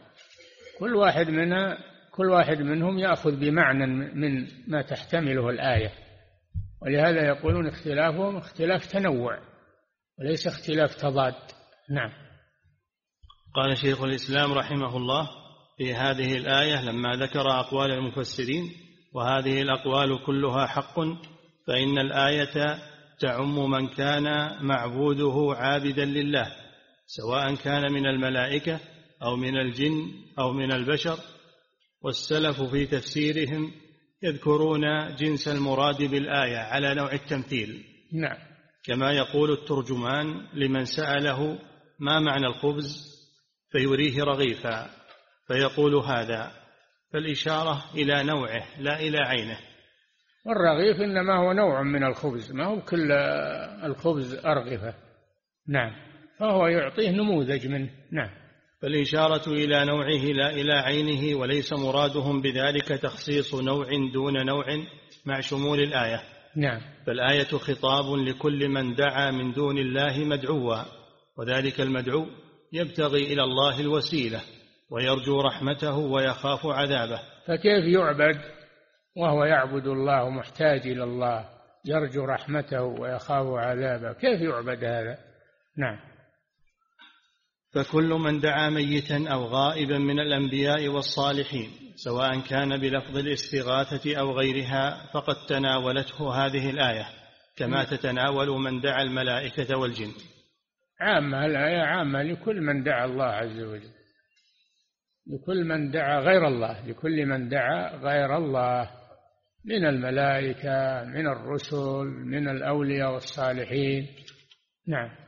كل واحد منهم يأخذ بمعنى من ما تحتمله الآية، ولهذا يقولون اختلافهم اختلاف تنوع وليس اختلاف تضاد. نعم. قال شيخ الإسلام رحمه الله في هذه الآية لما ذكر أقوال المفسرين: وهذه الأقوال كلها حق، فإن الآية تعم من كان معبوده عابدا لله، سواء كان من الملائكة أو من الجن أو من البشر. والسلف في تفسيرهم يذكرون جنس المراد بالآية على نوع التمثيل. نعم. كما يقول الترجمان لمن سأله ما معنى الخبز فيريه رغيفا فيقول هذا، فالإشارة إلى نوعه لا إلى عينه. والرغيف إنما هو نوع من الخبز، ما هو كل الخبز أرغفة. نعم. فهو يعطيه نموذج منه. نعم. فالإشارة إلى نوعه لا إلى عينه، وليس مرادهم بذلك تخصيص نوع دون نوع مع شمول الآية. نعم. فالآية خطاب لكل من دعا من دون الله مدعوا، وذلك المدعو يبتغي إلى الله الوسيلة ويرجو رحمته ويخاف عذابه. فكيف يعبد وهو يعبد الله محتاج إلى الله، يرجو رحمته ويخاف عذابه؟ كيف يعبد هذا؟ نعم. فكل من دعا ميتا أو غائبا من الأنبياء والصالحين سواء كان بلفظ الاستغاثة أو غيرها فقد تناولته هذه الآية، كما تتناول من دعا الملائكة والجن. عامة، الآية عامة لكل من دعا الله عز وجل، لكل من دعا غير الله، لكل من دعا غير الله من الملائكة، من الرسل، من الأولياء والصالحين. نعم.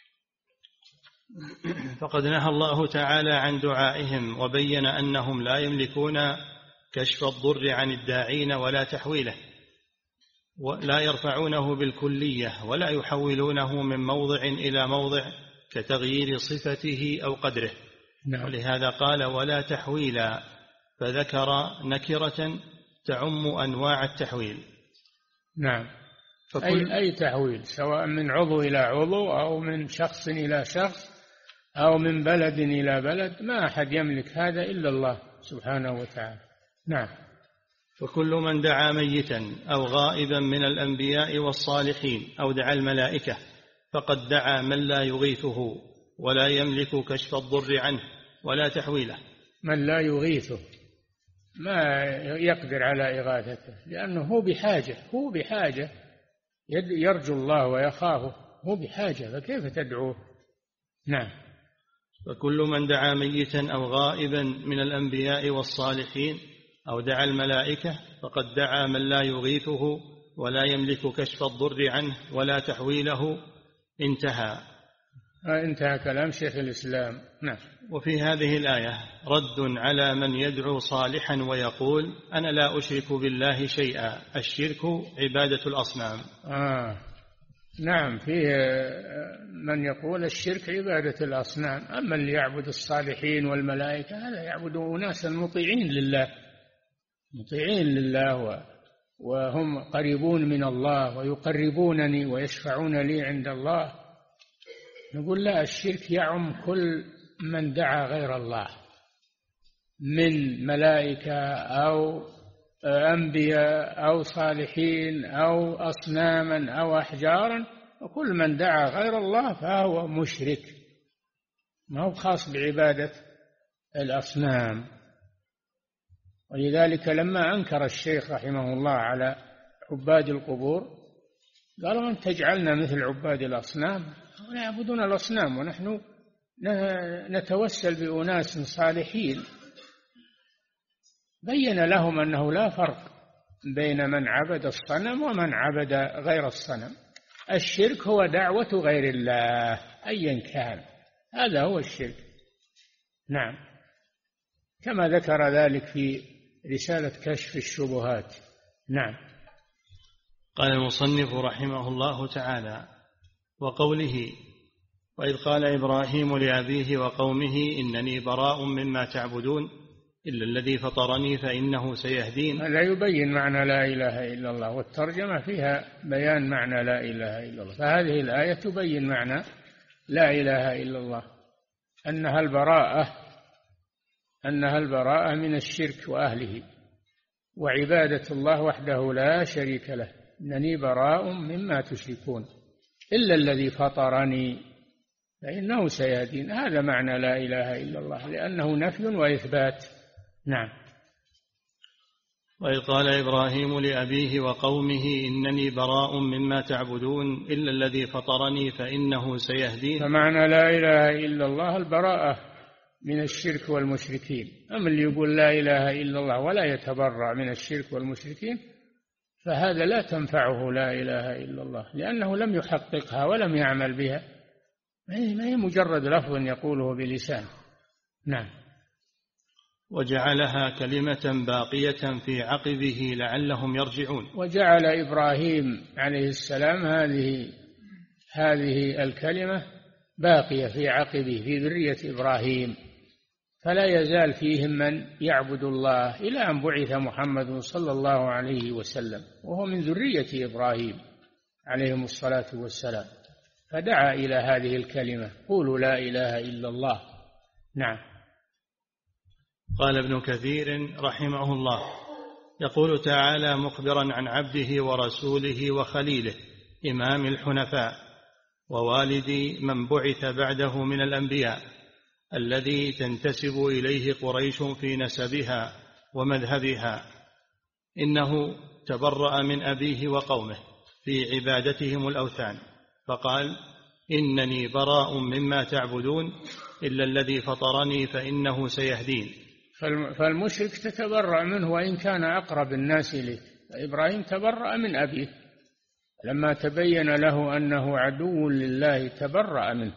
فقد نهى الله تعالى عن دعائهم وبين أنهم لا يملكون كشف الضر عن الداعين ولا تحويله، ولا يرفعونه بالكلية ولا يحولونه من موضع إلى موضع كتغيير صفته أو قدره. نعم. ولهذا قال ولا تحويلا، فذكر نكرة تعم أنواع التحويل. نعم. أي تحويل، سواء من عضو إلى عضو أو من شخص إلى شخص أو من بلد إلى بلد، ما أحد يملك هذا إلا الله سبحانه وتعالى. نعم. فكل من دعا ميتا أو غائبا من الأنبياء والصالحين أو دعا الملائكة فقد دعا من لا يغيثه ولا يملك كشف الضر عنه ولا تحويله. من لا يغيثه، ما يقدر على إغاثته، لأنه هو بحاجة يرجو الله ويخافه، هو بحاجة، فكيف تدعوه؟ نعم. فكل من دعا ميتا أو غائبا من الأنبياء والصالحين أو دعا الملائكة فقد دعا من لا يغيثه ولا يملك كشف الضر عنه ولا تحويله. انتهى كلام شيخ الإسلام. نعم. وفي هذه الآية رد على من يدعو صالحا ويقول أنا لا أشرك بالله شيئا، الشرك عبادة الأصنام. نعم، فيه من يقول الشرك عبادة الأصنام، أما اللي يعبد الصالحين والملائكة هذا يعبد أناسا مطيعين لله وهم قريبون من الله ويقربونني ويشفعون لي عند الله. نقول لا، الشرك يعم كل من دعا غير الله من ملائكة أو أنبياء أو صالحين أو أصناما أو أحجارا، وكل من دعا غير الله فهو مشرك، ما هو خاص بعبادة الأصنام. ولذلك لما أنكر الشيخ رحمه الله على عباد القبور قالوا أن تجعلنا مثل عباد الأصنام، ولا يعبدون الأصنام ونحن نتوسل بأناس صالحين. بين لهم أنه لا فرق بين من عبد الصنم ومن عبد غير الصنم. الشرك هو دعوة غير الله أيا كان، هذا هو الشرك. نعم، كما ذكر ذلك في رسالة كشف الشبهات. نعم. قال المصنف رحمه الله تعالى: وقوله وإذ قال إبراهيم لأبيه وقومه إنني براء مما تعبدون إلا الذي فطرني فإنه سيهدين. هذا يبين معنى لا إله إلا الله، والترجمة فيها بيان معنى لا إله إلا الله. فهذه الآية تبين معنى لا إله إلا الله، أنها البراءة من الشرك وأهله وعبادة الله وحده لا شريك له. إنني براء مما تشركون إلا الذي فطرني فإنه سيهدين. هذا معنى لا إله إلا الله، لأنه نفي وإثبات. نعم. وإذ قال إبراهيم لأبيه وقومه إنني براء مما تعبدون إلا الذي فطرني فإنه سيهدين. فمعنى لا إله إلا الله البراءة من الشرك والمشركين. أما اللي يقول لا إله إلا الله ولا يتبرأ من الشرك والمشركين فهذا لا تنفعه لا إله إلا الله، لأنه لم يحققها ولم يعمل بها، ما هي مجرد لفظ يقوله بلسان. نعم. وجعلها كلمة باقية في عقبه لعلهم يرجعون. وجعل إبراهيم عليه السلام هذه الكلمة باقية في عقبه، في ذرية إبراهيم، فلا يزال فيهم من يعبد الله إلى أن بعث محمد صلى الله عليه وسلم، وهو من ذرية إبراهيم عليهم الصلاة والسلام، فدعا إلى هذه الكلمة: قولوا لا إله إلا الله. نعم. قال ابن كثير رحمه الله: يقول تعالى مخبرا عن عبده ورسوله وخليله إمام الحنفاء ووالد من بعث بعده من الأنبياء، الذي تنتسب إليه قريش في نسبها ومذهبها، إنه تبرأ من أبيه وقومه في عبادتهم الأوثان، فقال: إنني براء مما تعبدون إلا الذي فطرني فإنه سيهدين. فالمشرك تتبرأ منه وإن كان أقرب الناس إليه. إبراهيم تبرأ من أبيه لما تبين له أنه عدو لله، تبرأ منه.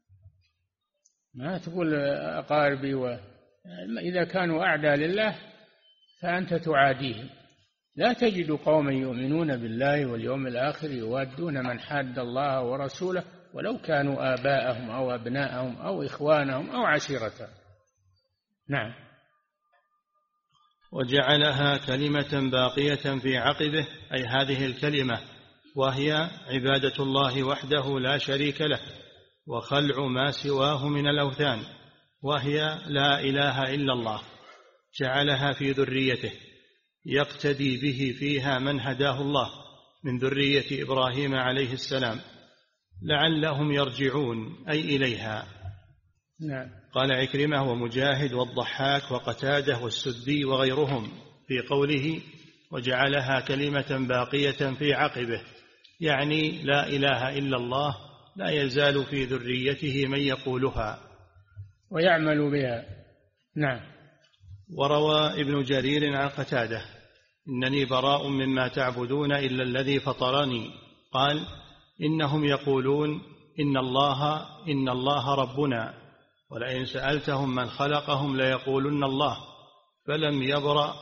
ما تقول أقاربي إذا كانوا أعداء لله فأنت تعاديهم. لا تجد قوما يؤمنون بالله واليوم الآخر يوادون من حاد الله ورسوله ولو كانوا آباءهم أو أبناءهم أو إخوانهم أو عشيرتهم. نعم. وجعلها كلمة باقية في عقبه، أي هذه الكلمة، وهي عبادة الله وحده لا شريك له، وخلع ما سواه من الأوثان، وهي لا إله إلا الله. جعلها في ذريته يقتدي به فيها من هداه الله من ذرية إبراهيم عليه السلام، لعلهم يرجعون أي إليها. نعم. قال عكرمة ومجاهد والضحاك وقتاده والسدي وغيرهم في قوله: وجعلها كلمة باقية في عقبه، يعني لا إله إلا الله لا يزال في ذريته من يقولها ويعمل بها. نعم. وروى ابن جرير عن قتاده: إنني براء مما تعبدون إلا الذي فطرني. قال: إنهم يقولون إن الله ربنا، ولئن سألتهم من خلقهم ليقولن الله، فلم يبرأ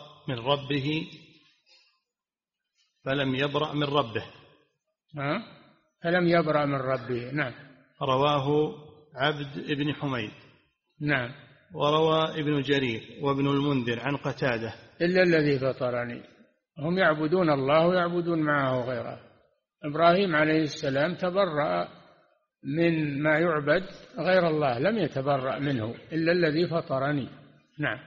من ربه. فلم يبرأ من ربه. نعم. رواه عبد بن حميد. نعم. وروى ابن جرير وابن المنذر عن قتاده: إلا الذي فطرني. هم يعبدون الله ويعبدون معه غيره. إبراهيم عليه السلام تبرأ من ما يعبد غير الله، لم يتبرأ منه إلا الذي فطرني. نعم.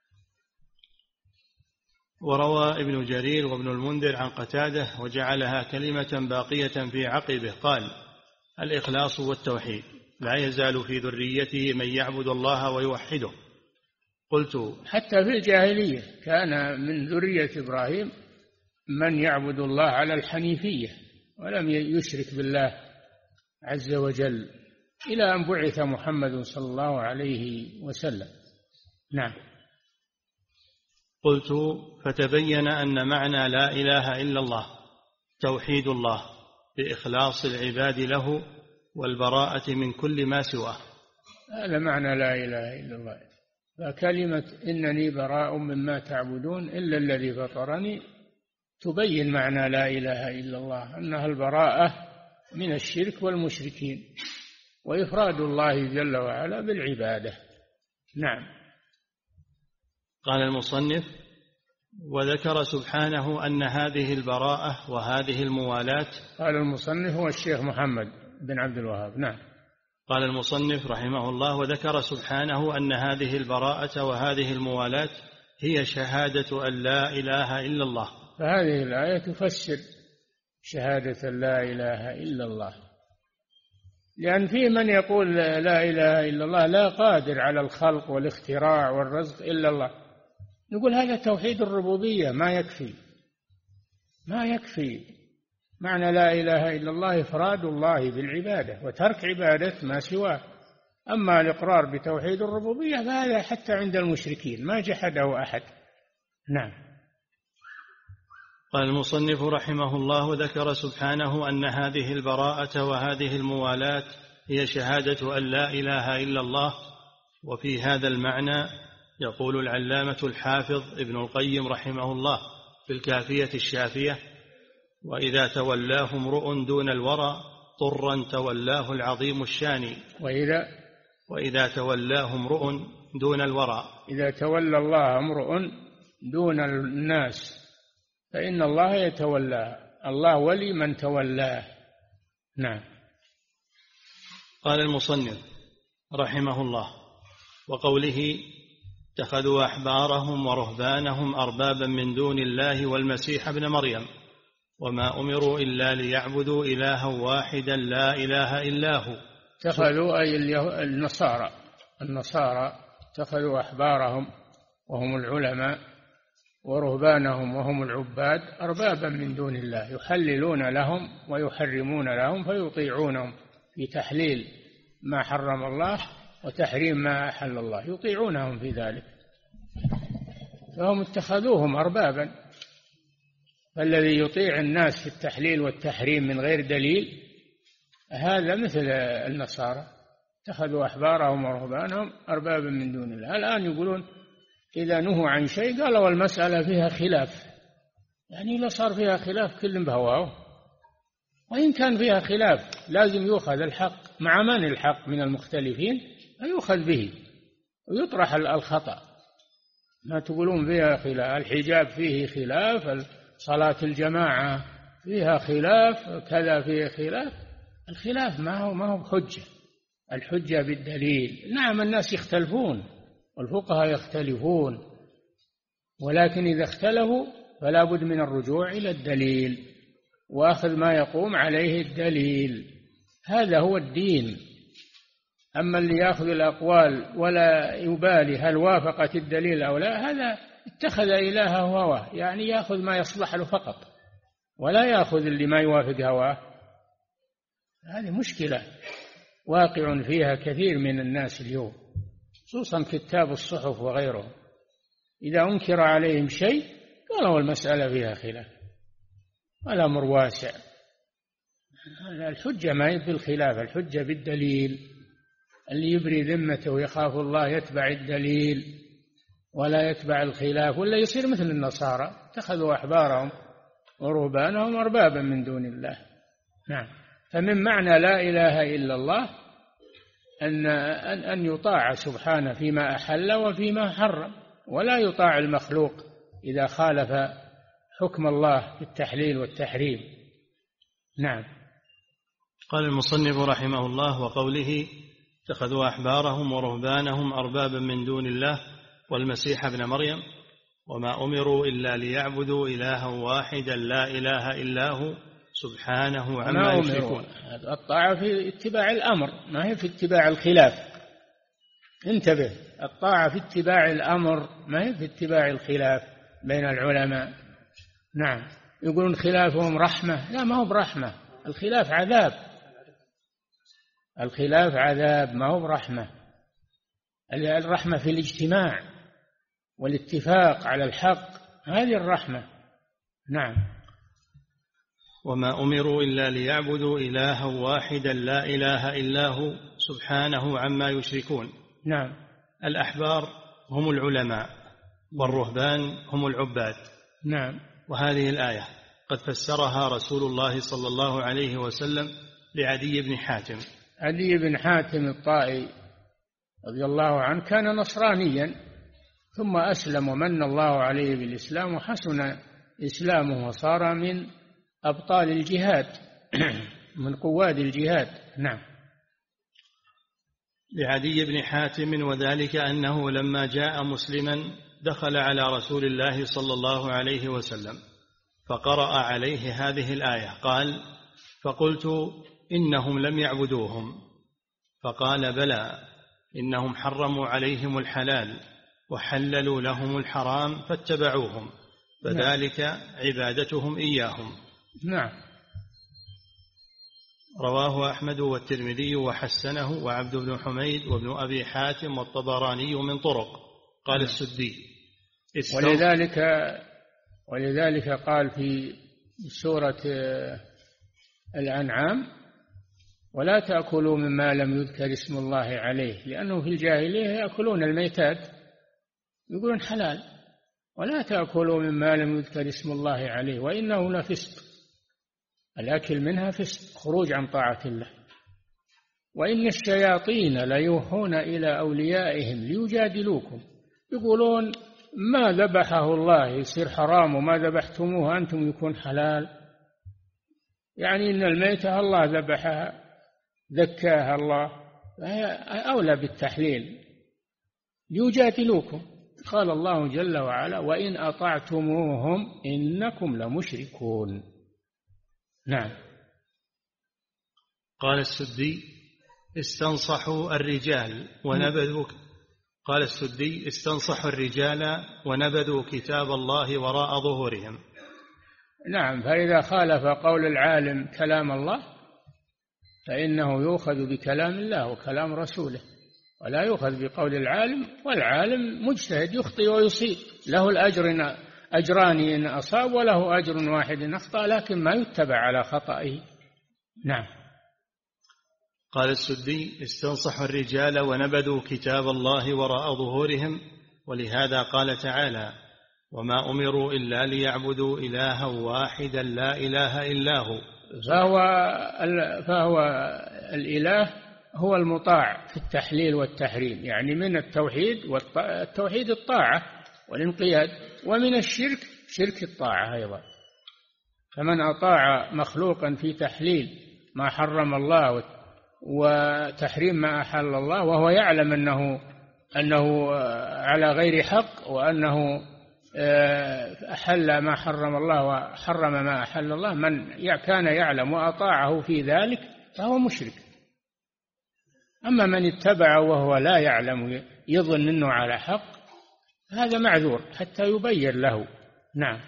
وروى ابن جرير وابن المنذر عن قتاده: وجعلها كلمة باقية في عقبه، قال: الإخلاص والتوحيد، لا يزال في ذريته من يعبد الله ويوحده. قلت: حتى في الجاهلية كان من ذرية إبراهيم من يعبد الله على الحنيفية ولم يشرك بالله عز وجل إلى أن بعث محمد صلى الله عليه وسلم. نعم. قلت: فتبين أن معنى لا إله إلا الله توحيد الله بإخلاص العباد له والبراءة من كل ما سواه. هذا معنى لا إله إلا الله. فكلمة إنني براء مما تعبدون إلا الذي فطرني تبين معنى لا إله إلا الله، أنها البراءة من الشرك والمشركين وإفراد الله جل وعلا بالعبادة. نعم. قال المصنف: وذكر سبحانه أن هذه البراءة وهذه الموالاة. قال المصنف هو الشيخ محمد بن عبد الوهاب. نعم. قال المصنف رحمه الله: وذكر سبحانه أن هذه البراءة وهذه الموالاة هي شهادة أن لا إله إلا الله. فهذه الآية تفسر شهادة لا إله إلا الله، لأن في من يقول لا إله إلا الله لا قادر على الخلق والاختراع والرزق إلا الله. نقول هذا توحيد الربوبية، ما يكفي. معنى لا إله إلا الله إفراد الله بالعبادة وترك عبادة ما سواه. أما الإقرار بتوحيد الربوبية فهذا حتى عند المشركين ما جحده أحد. نعم. قال المصنف رحمه الله: وذكر سبحانه أن هذه البراءة وهذه الموالاة هي شهادة أن لا إله إلا الله. وفي هذا المعنى يقول العلامة الحافظ ابن القيم رحمه الله في الكافية الشافية: وإذا تولاه امرؤ دون الورى طرا تولاه العظيم الشاني. وإذا تولاه امرؤ دون الورى. إذا تولى الله امرؤ دون الناس فإن الله يتولاه، الله ولي من تولاه. نعم. قال المصنف رحمه الله: وقوله اتخذوا أحبارهم ورهبانهم أربابا من دون الله والمسيح ابن مريم وما أمروا إلا ليعبدوا إلها واحدا لا إله إلا هو. اتخذوا أي النصارى اتخذوا أحبارهم وهم العلماء ورهبانهم وهم العباد أربابا من دون الله، يحللون لهم ويحرمون لهم فيطيعونهم في تحليل ما حرم الله وتحريم ما أحل الله، يطيعونهم في ذلك، فهم اتخذوهم أربابا. فالذي يطيع الناس في التحليل والتحريم من غير دليل هذا مثل النصارى، اتخذوا أحبارهم ورهبانهم أربابا من دون الله. الآن يقولون إذا نهوا عن شيء قالوا المسألة فيها خلاف، يعني لا صار فيها خلاف كل بهواه، وإن كان فيها خلاف لازم يؤخذ الحق مع من الحق من المختلفين فيؤخذ به ويطرح الخطأ. ما تقولون فيها خلاف، الحجاب فيه خلاف، صلاة الجماعة فيها خلاف، كذا فيه خلاف. الخلاف ما هو حجة، الحجة بالدليل. نعم الناس يختلفون والفقهاء يختلفون، ولكن إذا اختلفوا فلا بد من الرجوع إلى الدليل وأخذ ما يقوم عليه الدليل، هذا هو الدين. أما اللي يأخذ الأقوال ولا يبالي هل وافقت الدليل أو لا، هذا اتخذ إلهه هواه، يعني يأخذ ما يصلح له فقط ولا يأخذ اللي ما يوافق هواه. هذه مشكلة واقع فيها كثير من الناس اليوم، خصوصا كتاب الصحف وغيرهم، إذا أنكر عليهم شيء قالوا المسألة فيها خلاف، الأمر واسع. الحجة ما هي بالخلاف، الحجة بالدليل. اللي يبري ذمته ويخاف الله يتبع الدليل ولا يتبع الخلاف، ولا يصير مثل النصارى اتخذوا أحبارهم ورهبانهم أربابا من دون الله. نعم. فمن معنى لا إله إلا الله أن يطاع سبحانه فيما أحل وفيما حرم، ولا يطاع المخلوق إذا خالف حكم الله في التحليل والتحريم. نعم. قال المصنف رحمه الله: وقوله اتخذوا أحبارهم ورهبانهم أربابا من دون الله والمسيح ابن مريم وما أمروا إلا ليعبدوا إلها واحدا لا إله إلا هو سبحانه عما يشركون. الطاعة في اتباع الأمر، ما هي في اتباع الخلاف. انتبه، الطاعة في اتباع الأمر ما هي في اتباع الخلاف بين العلماء. نعم. يقولون خلافهم رحمة، لا، ما هو برحمة، الخلاف عذاب، الخلاف عذاب ما هو برحمة. الرحمة في الاجتماع والاتفاق على الحق، هذه الرحمة. نعم. وما أمروا إلا ليعبدوا إلها واحدا لا إله إلا هو سبحانه عما يشركون. نعم. الأحبار هم العلماء والرهبان هم العباد. نعم. وهذه الآية قد فسرها رسول الله صلى الله عليه وسلم لعدي بن حاتم. عدي بن حاتم الطائي رضي الله عنه كان نصرانيا ثم أسلم ومن الله عليه بالإسلام وحسن إسلامه وصار من أبطال الجهاد من قواد الجهاد. نعم. لعدي بن حاتم وذلك أنه لما جاء مسلما دخل على رسول الله صلى الله عليه وسلم فقرأ عليه هذه الآية، قال: فقلت إنهم لم يعبدوهم، فقال: بلى، إنهم حرموا عليهم الحلال وحللوا لهم الحرام فاتبعوهم، فذلك عبادتهم إياهم. نعم. رواه أحمد والترمذي وحسنه وعبد بن حميد وابن أبي حاتم والطبراني من طرق. قال السدي: ولذلك قال في سورة الأنعام: ولا تأكلوا مما لم يذكر اسم الله عليه، لأنه في الجاهلية يأكلون الميتات يقولون حلال، ولا تأكلوا مما لم يذكر اسم الله عليه وإنه لفسق، الأكل منها فسق، خروج عن طاعة الله. وإن الشياطين ليوحون إلى أوليائهم ليجادلوكم، يقولون ما ذبحه الله يصير حرام وما ذبحتموه أنتم يكون حلال، يعني إن الميتة الله ذبحها ذكاها الله، أولى بالتحليل. ليجادلوكم، قال الله جل وعلا وإن أطعتموهم إنكم لمشركون. نعم. قال السدي استنصحوا الرجال ونبذوا قال السدي استنصحوا الرجال ونبذوا كتاب الله وراء ظهورهم. نعم، فإذا خالف قول العالم كلام الله فإنه يؤخذ بكلام الله وكلام رسوله، ولا يؤخذ بقول العالم، والعالم مجتهد يخطئ ويصيب، له الأجر أجران إن أصاب وله أجر واحد إن أخطأ، لكن ما يتبع على خطئه. نعم. قال السدي استنصحوا الرجال ونبذوا كتاب الله وراء ظهورهم، ولهذا قال تعالى وما أمروا إلا ليعبدوا إلها واحدا لا إله إلا هو. فهو الإله هو المطاع في التحليل والتحريم، يعني من التوحيد، والتوحيد الطاعة والانقياد، ومن الشرك شرك الطاعة أيضا. فمن أطاع مخلوقا في تحليل ما حرم الله وتحريم ما أحل الله وهو يعلم أنه على غير حق، وأنه أحل ما حرم الله وحرم ما أحل الله، من كان يعلم وأطاعه في ذلك فهو مشرك. أما من اتبعه وهو لا يعلم يظن أنه على حق هذا معذور حتى يبين له. نعم.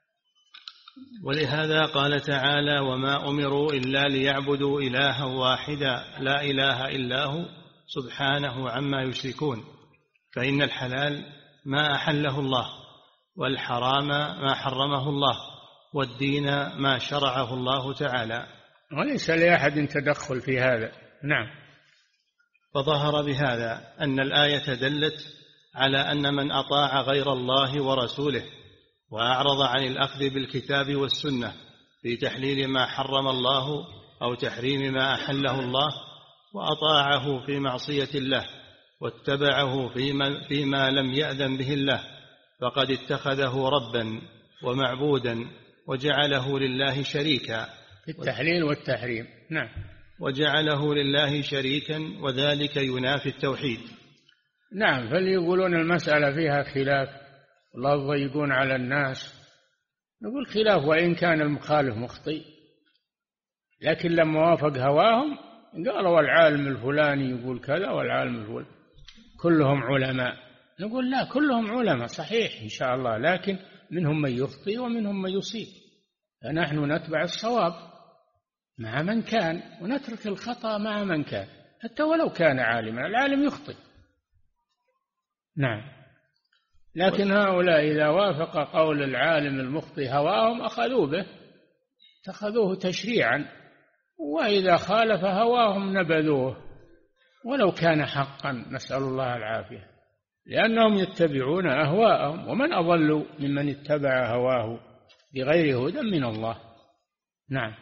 ولهذا قال تعالى وما أمروا إلا ليعبدوا إلها واحدا لا إله إلا هو سبحانه عما يشركون، فإن الحلال ما أحله الله، والحرام ما حرمه الله، والدين ما شرعه الله تعالى، وليس لأحد تدخل في هذا. نعم. فظهر بهذا أن الآية دلت على أن من أطاع غير الله ورسوله وأعرض عن الأخذ بالكتاب والسنة في تحليل ما حرم الله أو تحريم ما أحله الله، وأطاعه في معصية الله واتبعه فيما لم يأذن به الله، فقد اتخذه ربا ومعبودا وجعله لله شريكا في التحليل والتحريم. نعم. وجعله لله شريكا، وذلك ينافي التوحيد. نعم. فليقولون المسألة فيها خلاف الله يضيقون على الناس، نقول خلاف وإن كان المخالف مخطئ، لكن لما وافق هواهم قالوا العالم الفلاني يقول كذا والعالم الفلاني كلهم علماء، نقول لا، كلهم علماء صحيح إن شاء الله، لكن منهم من يخطئ ومنهم من يصيب، فنحن نتبع الصواب مع من كان ونترك الخطأ مع من كان، حتى ولو كان عالما، العالم يخطئ. نعم. لكن هؤلاء إذا وافق قول العالم المخطئ هواهم أخذوا به، اتخذوه تشريعا، وإذا خالف هواهم نبذوه ولو كان حقا، نسأل الله العافية، لأنهم يتبعون أهواءهم، ومن أضل ممن اتبع هواه بغير هدى من الله. نعم.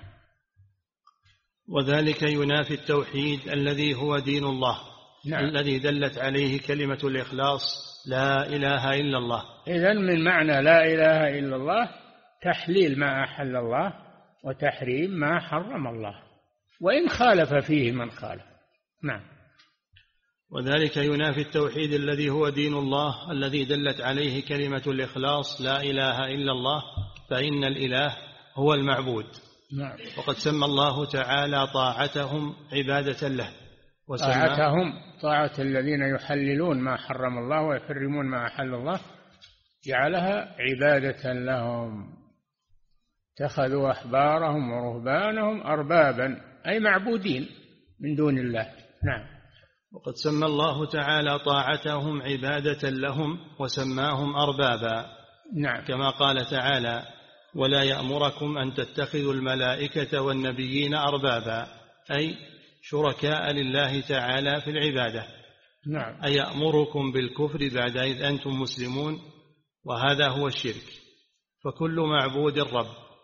وذلك ينافي التوحيد الذي هو دين الله. نعم. الذي دلت عليه كلمة الإخلاص لا إله إلا الله. إذن من معنى لا إله إلا الله تحليل ما أحل الله وتحريم ما حرم الله، وإن خالف فيه من خالف. نعم. وذلك ينافي التوحيد الذي هو دين الله الذي دلت عليه كلمة الإخلاص لا إله إلا الله، فإن الإله هو المعبود. نعم. وقد سمى الله تعالى طاعتهم عبادة له، طاعتهم طاعة الذين يحللون ما حرم الله ويحرمون ما أحل الله جعلها عبادة لهم، اتخذوا أحبارهم ورهبانهم أربابا أي معبودين من دون الله. نعم. وقد سمى الله تعالى طاعتهم عبادة لهم وسماهم أربابا. نعم. كما قال تعالى ولا يأمركم أن تتخذوا الملائكة والنبيين أربابا، أي شركاء لله تعالى في العبادة. نعم. أي يأمركم بالكفر بعد إذ أنتم مسلمون، وهذا هو الشرك. فكل معبود رب،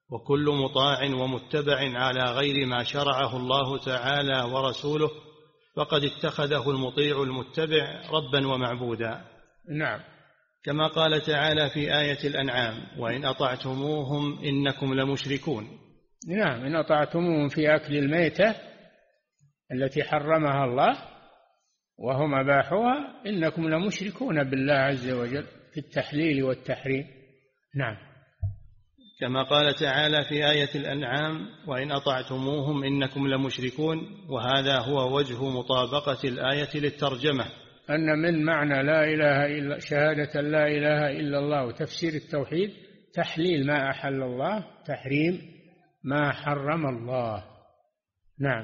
وكل مطاع ومتبع على غير ما شرعه الله تعالى ورسوله فقد اتخذه المطيع المتبع ربا ومعبودا. نعم. كما قال تعالى في آية الأنعام: وإن أطعتموهم إنكم لمشركون. نعم، إن أطعتموهم في أكل الميتة التي حرمها الله وهم أباحوها إنكم لمشركون بالله عز وجل في التحليل والتحريم. نعم. كما قال تعالى في آية الأنعام: وإن أطعتموهم إنكم لمشركون. وهذا هو وجه مطابقة الآية للترجمة، أن من معنى لا إله إلا شهادة لا إله إلا الله وتفسير التوحيد تحليل ما أحل الله، تحريم ما حرم الله. نعم.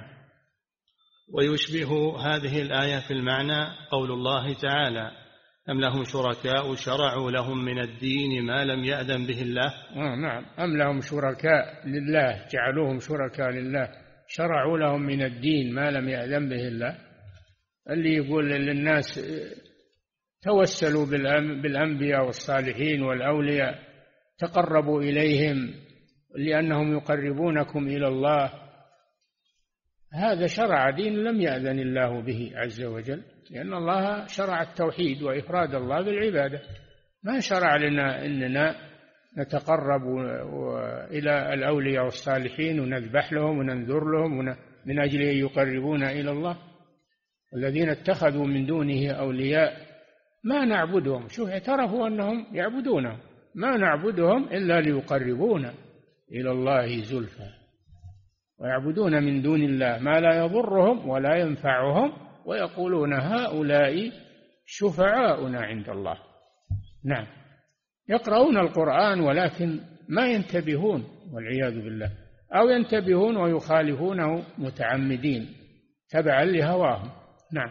ويشبه هذه الآية في المعنى قول الله تعالى: أم لهم شركاء شرعوا لهم من الدين ما لم يأذن به الله. نعم، أم لهم شركاء لله جعلوهم شركاء لله شرعوا لهم من الدين ما لم يأذن به الله. اللي يقول للناس توسلوا بالأنبياء والصالحين والأولياء تقربوا إليهم لأنهم يقربونكم إلى الله، هذا شرع دين لم يأذن الله به عز وجل، لأن الله شرع التوحيد وإفراد الله بالعبادة، ما شرع لنا أننا نتقرب إلى الأولياء والصالحين ونذبح لهم وننذر لهم من أجل أن يقربونا إلى الله. الذين اتخذوا من دونه أولياء ما نعبدهم، شوف اعترفوا أنهم يعبدونهم، ما نعبدهم إلا ليقربونا إلى الله زلفى، ويعبدون من دون الله ما لا يضرهم ولا ينفعهم ويقولون هؤلاء شفعاؤنا عند الله. نعم، يقرؤون القرآن ولكن ما ينتبهون والعياذ بالله، أو ينتبهون ويخالفونه متعمدين تبعا لهواهم. نعم.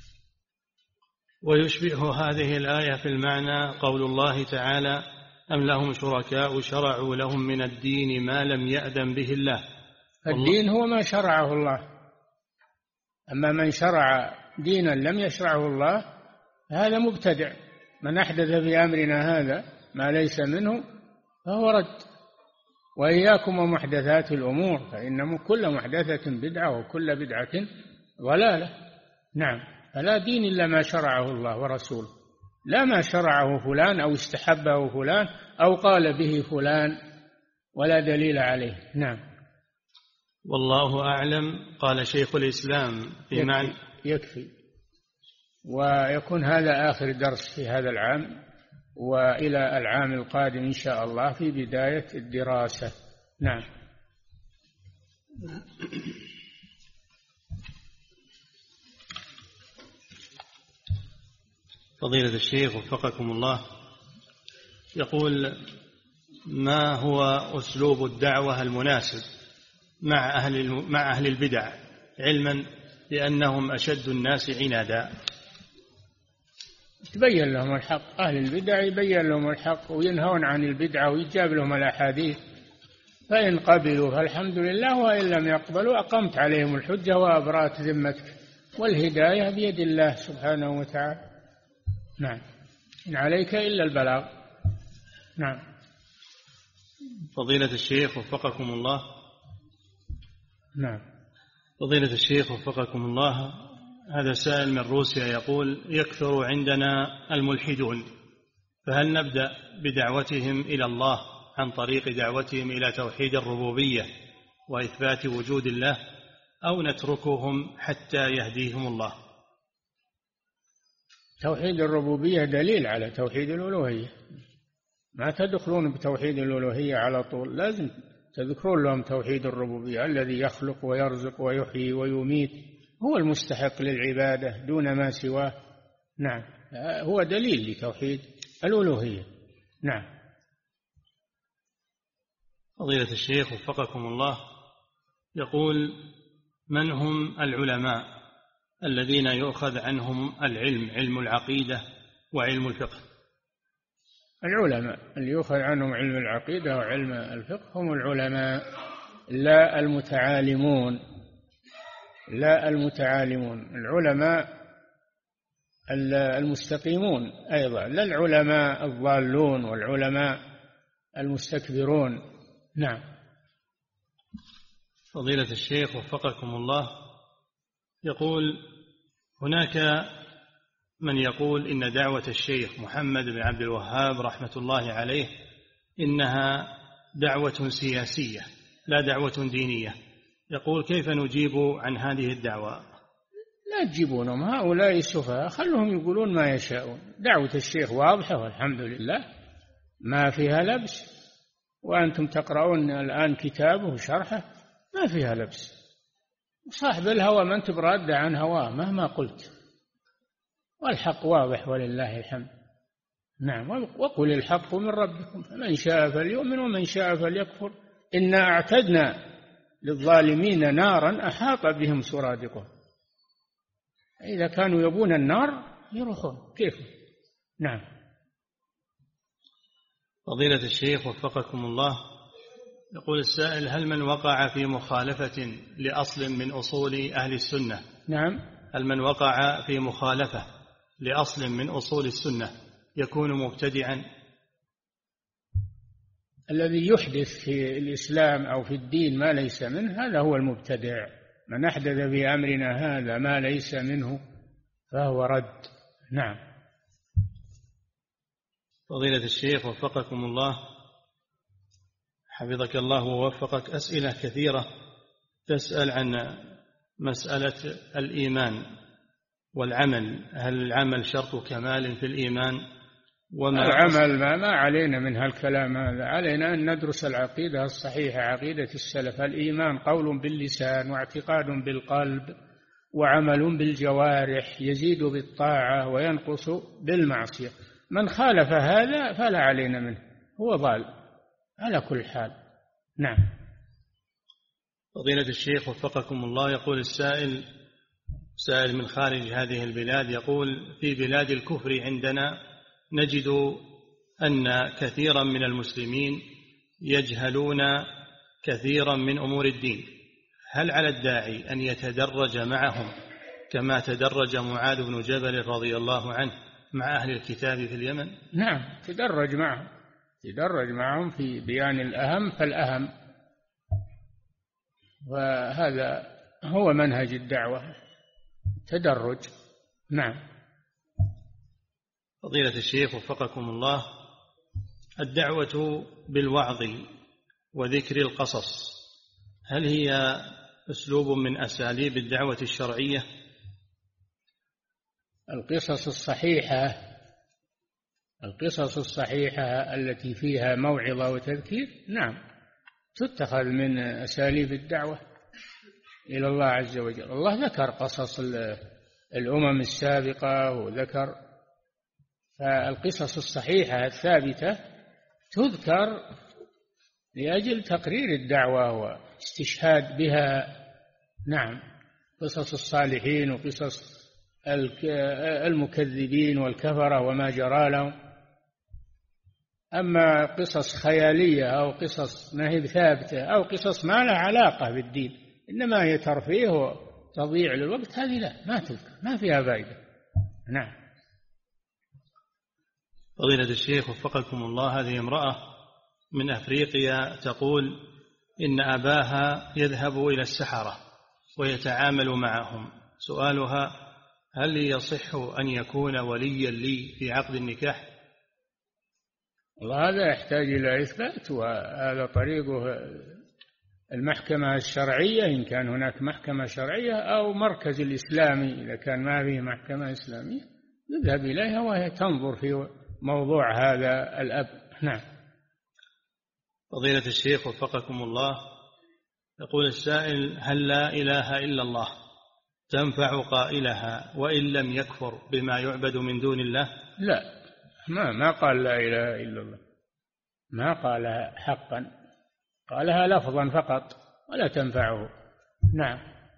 ويشبه هذه الآية في المعنى قول الله تعالى: أم لهم شركاء شرعوا لهم من الدين ما لم يأذن به الله. الدين هو ما شرعه الله، أما من شرع دينا لم يشرعه الله هذا مبتدع. من أحدث في أمرنا هذا ما ليس منه فهو رد. وإياكم ومحدثات الأمور فإن كل محدثة بدعة وكل بدعة ضلالة. نعم، فلا دين إلا ما شرعه الله ورسوله، لا ما شرعه فلان أو استحبه فلان أو قال به فلان ولا دليل عليه. نعم. والله أعلم. قال شيخ الإسلام في معنى يكفي. ويكون هذا آخر درس في هذا العام، وإلى العام القادم إن شاء الله في بداية الدراسة. نعم. فضيلة الشيخ وفقكم الله، يقول: ما هو أسلوب الدعوة المناسب مع أهل البدع، علما بأنهم أشد الناس عنادا؟ تبين لهم الحق، أهل البدع يبين لهم الحق وينهون عن البدعة ويجاب لهم الأحاديث، فإن قبلوا فالحمد لله، وإن لم يقبلوا أقمت عليهم الحجة وأبرأت ذمتك، والهداية بيد الله سبحانه وتعالى. نعم، إن عليك إلا البلاغ. نعم. فضيلة الشيخ وفقكم الله. نعم. فضيلة الشيخ وفقكم الله، هذا سائل من روسيا يقول: يكثر عندنا الملحدون، فهل نبدأ بدعوتهم إلى الله عن طريق دعوتهم إلى توحيد الربوبية وإثبات وجود الله، أو نتركهم حتى يهديهم الله؟ توحيد الربوبية دليل على توحيد الألوهية، ما تدخلون بتوحيد الألوهية على طول، لازم تذكرون لهم توحيد الربوبية، الذي يخلق ويرزق ويحيي ويميت، هو المستحق للعبادة دون ما سواه. نعم، هو دليل لتوحيد الألوهية. نعم. فضيلة الشيخ وفقكم الله، يقول: من هم العلماء الذين يؤخذ عنهم العلم، علم العقيدة وعلم الفقه؟ العلماء اللي يؤخذ عنهم علم العقيدة وعلم الفقه هم العلماء، لا المتعالمون، لا المتعالمون، العلماء المستقيمون أيضا، لا العلماء الضالون والعلماء المستكبرون. نعم. فضيلة الشيخ وفقكم الله، يقول هناك من يقول إن دعوة الشيخ محمد بن عبد الوهاب رحمة الله عليه إنها دعوة سياسية لا دعوة دينية، يقول كيف نجيب عن هذه الدعوة؟ لا تجيبونهم، هؤلاء سفهاء، خلهم يقولون ما يشاءون. دعوة الشيخ واضحة والحمد لله ما فيها لبس، وأنتم تقرؤون الآن كتابه وشرحه ما فيها لبس. صاحب الهوى من تبرد عن هواه مهما قلت، والحق واضح ولله الحمد. نعم، وقل الحق من ربكم فمن شاء فليؤمن ومن شاء فليكفر إنا أعتدنا للظالمين نارا أحاط بهم سرادقها. إذا كانوا يبون النار يروحون كيف. نعم. فضيلة الشيخ وفقكم الله، يقول السائل هل من وقع في مخالفة لأصل من أصول أهل السنة، نعم، هل من وقع في مخالفة لأصل من أصول السنة يكون مبتدعا؟ الذي يحدث في الإسلام أو في الدين ما ليس منه هذا هو المبتدع. من أحدث في أمرنا هذا ما ليس منه فهو رد. نعم. فضيلة الشيخ وفقكم الله، حفظك الله ووفقك، أسئلة كثيرة تسأل عن مسألة الإيمان والعمل، هل العمل شرط كمال في الإيمان؟ وما العمل ما علينا من هالكلام هذا، علينا أن ندرس العقيدة الصحيحة، عقيدة السلف. الإيمان قول باللسان واعتقاد بالقلب وعمل بالجوارح، يزيد بالطاعة وينقص بالمعصية. من خالف هذا فلا علينا منه، هو ضال على كل حال. نعم. فضيلة الشيخ وفقكم الله، يقول السائل سائل من خارج هذه البلاد، يقول في بلاد الكفر عندنا نجد أن كثيرا من المسلمين يجهلون كثيرا من أمور الدين، هل على الداعي أن يتدرج معهم كما تدرج معاذ بن جبل رضي الله عنه مع أهل الكتاب في اليمن؟ نعم، تدرج معهم في بيان الأهم فالأهم، وهذا هو منهج الدعوة، تدرج. نعم. فضيلة الشيخ وفقكم الله، الدعوة بالوعظ وذكر القصص هل هي أسلوب من أساليب الدعوة الشرعية؟ القصص الصحيحة التي فيها موعظة وتذكير نعم تتخذ من أساليب الدعوة إلى الله عز وجل. الله ذكر قصص الأمم السابقة وذكر، فالقصص الصحيحة الثابتة تذكر لأجل تقرير الدعوة واستشهاد بها. نعم، قصص الصالحين وقصص المكذبين والكفرة وما جرى لهم. أما قصص خيالية أو قصص ما هي ثابتة أو قصص ما لها علاقة بالدين إنما هي ترفيه وتضييع للوقت، هذه لا، ما تذكر، ما فيها فائدة. نعم. فضيلة الشيخ وفقكم الله، هذه امرأة من أفريقيا تقول إن أباها يذهب إلى السحرة ويتعامل معهم، سؤالها هل يصح أن يكون وليا لي في عقد النكاح؟ وهذا يحتاج إلى إثبات، وهذا طريقه المحكمة الشرعية إن كان هناك محكمة شرعية، أو مركز الإسلامي إذا كان ما فيه محكمة إسلامية يذهب إليها وهي تنظر في موضوع هذا الأب. نعم. فضيلة الشيخ وفقكم الله، يقول السائل هل لا إله إلا الله تنفع قائلها وإن لم يكفر بما يعبد من دون الله؟ لا، ما قال لا إله إلا الله، ما قالها حقا، قالها لفظا فقط ولا تنفعه. نعم.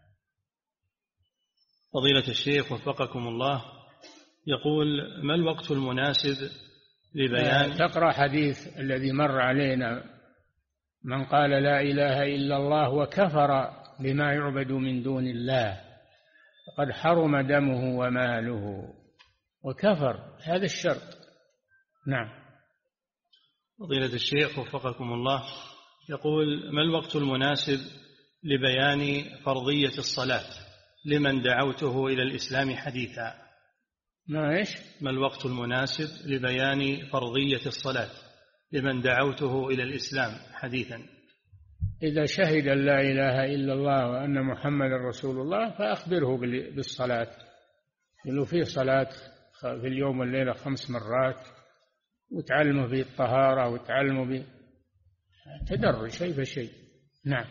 فضيلة الشيخ وفقكم الله، يقول ما الوقت المناسب لبيان تقرأ حديث الذي مر علينا من قال لا إله إلا الله وكفر بما يعبد من دون الله فقد حرم دمه وماله، وكفر هذا الشرط. نعم. فضيلة الشيخ وفقكم الله، يقول: ما الوقت المناسب لبيان فرضية الصلاة لمن دعوته إلى الإسلام حديثا؟ ما الوقت المناسب لبيان فرضية الصلاة لمن دعوته إلى الإسلام حديثا؟ إذا شهد أن لا إله إلا الله وأن محمد رسول الله فأخبره بالصلاة، إنه فيه صلاة في اليوم والليلة 5 مرات، وتعلمه بالطهارة وتعلمه بتدرج شيء فشيء. نعم.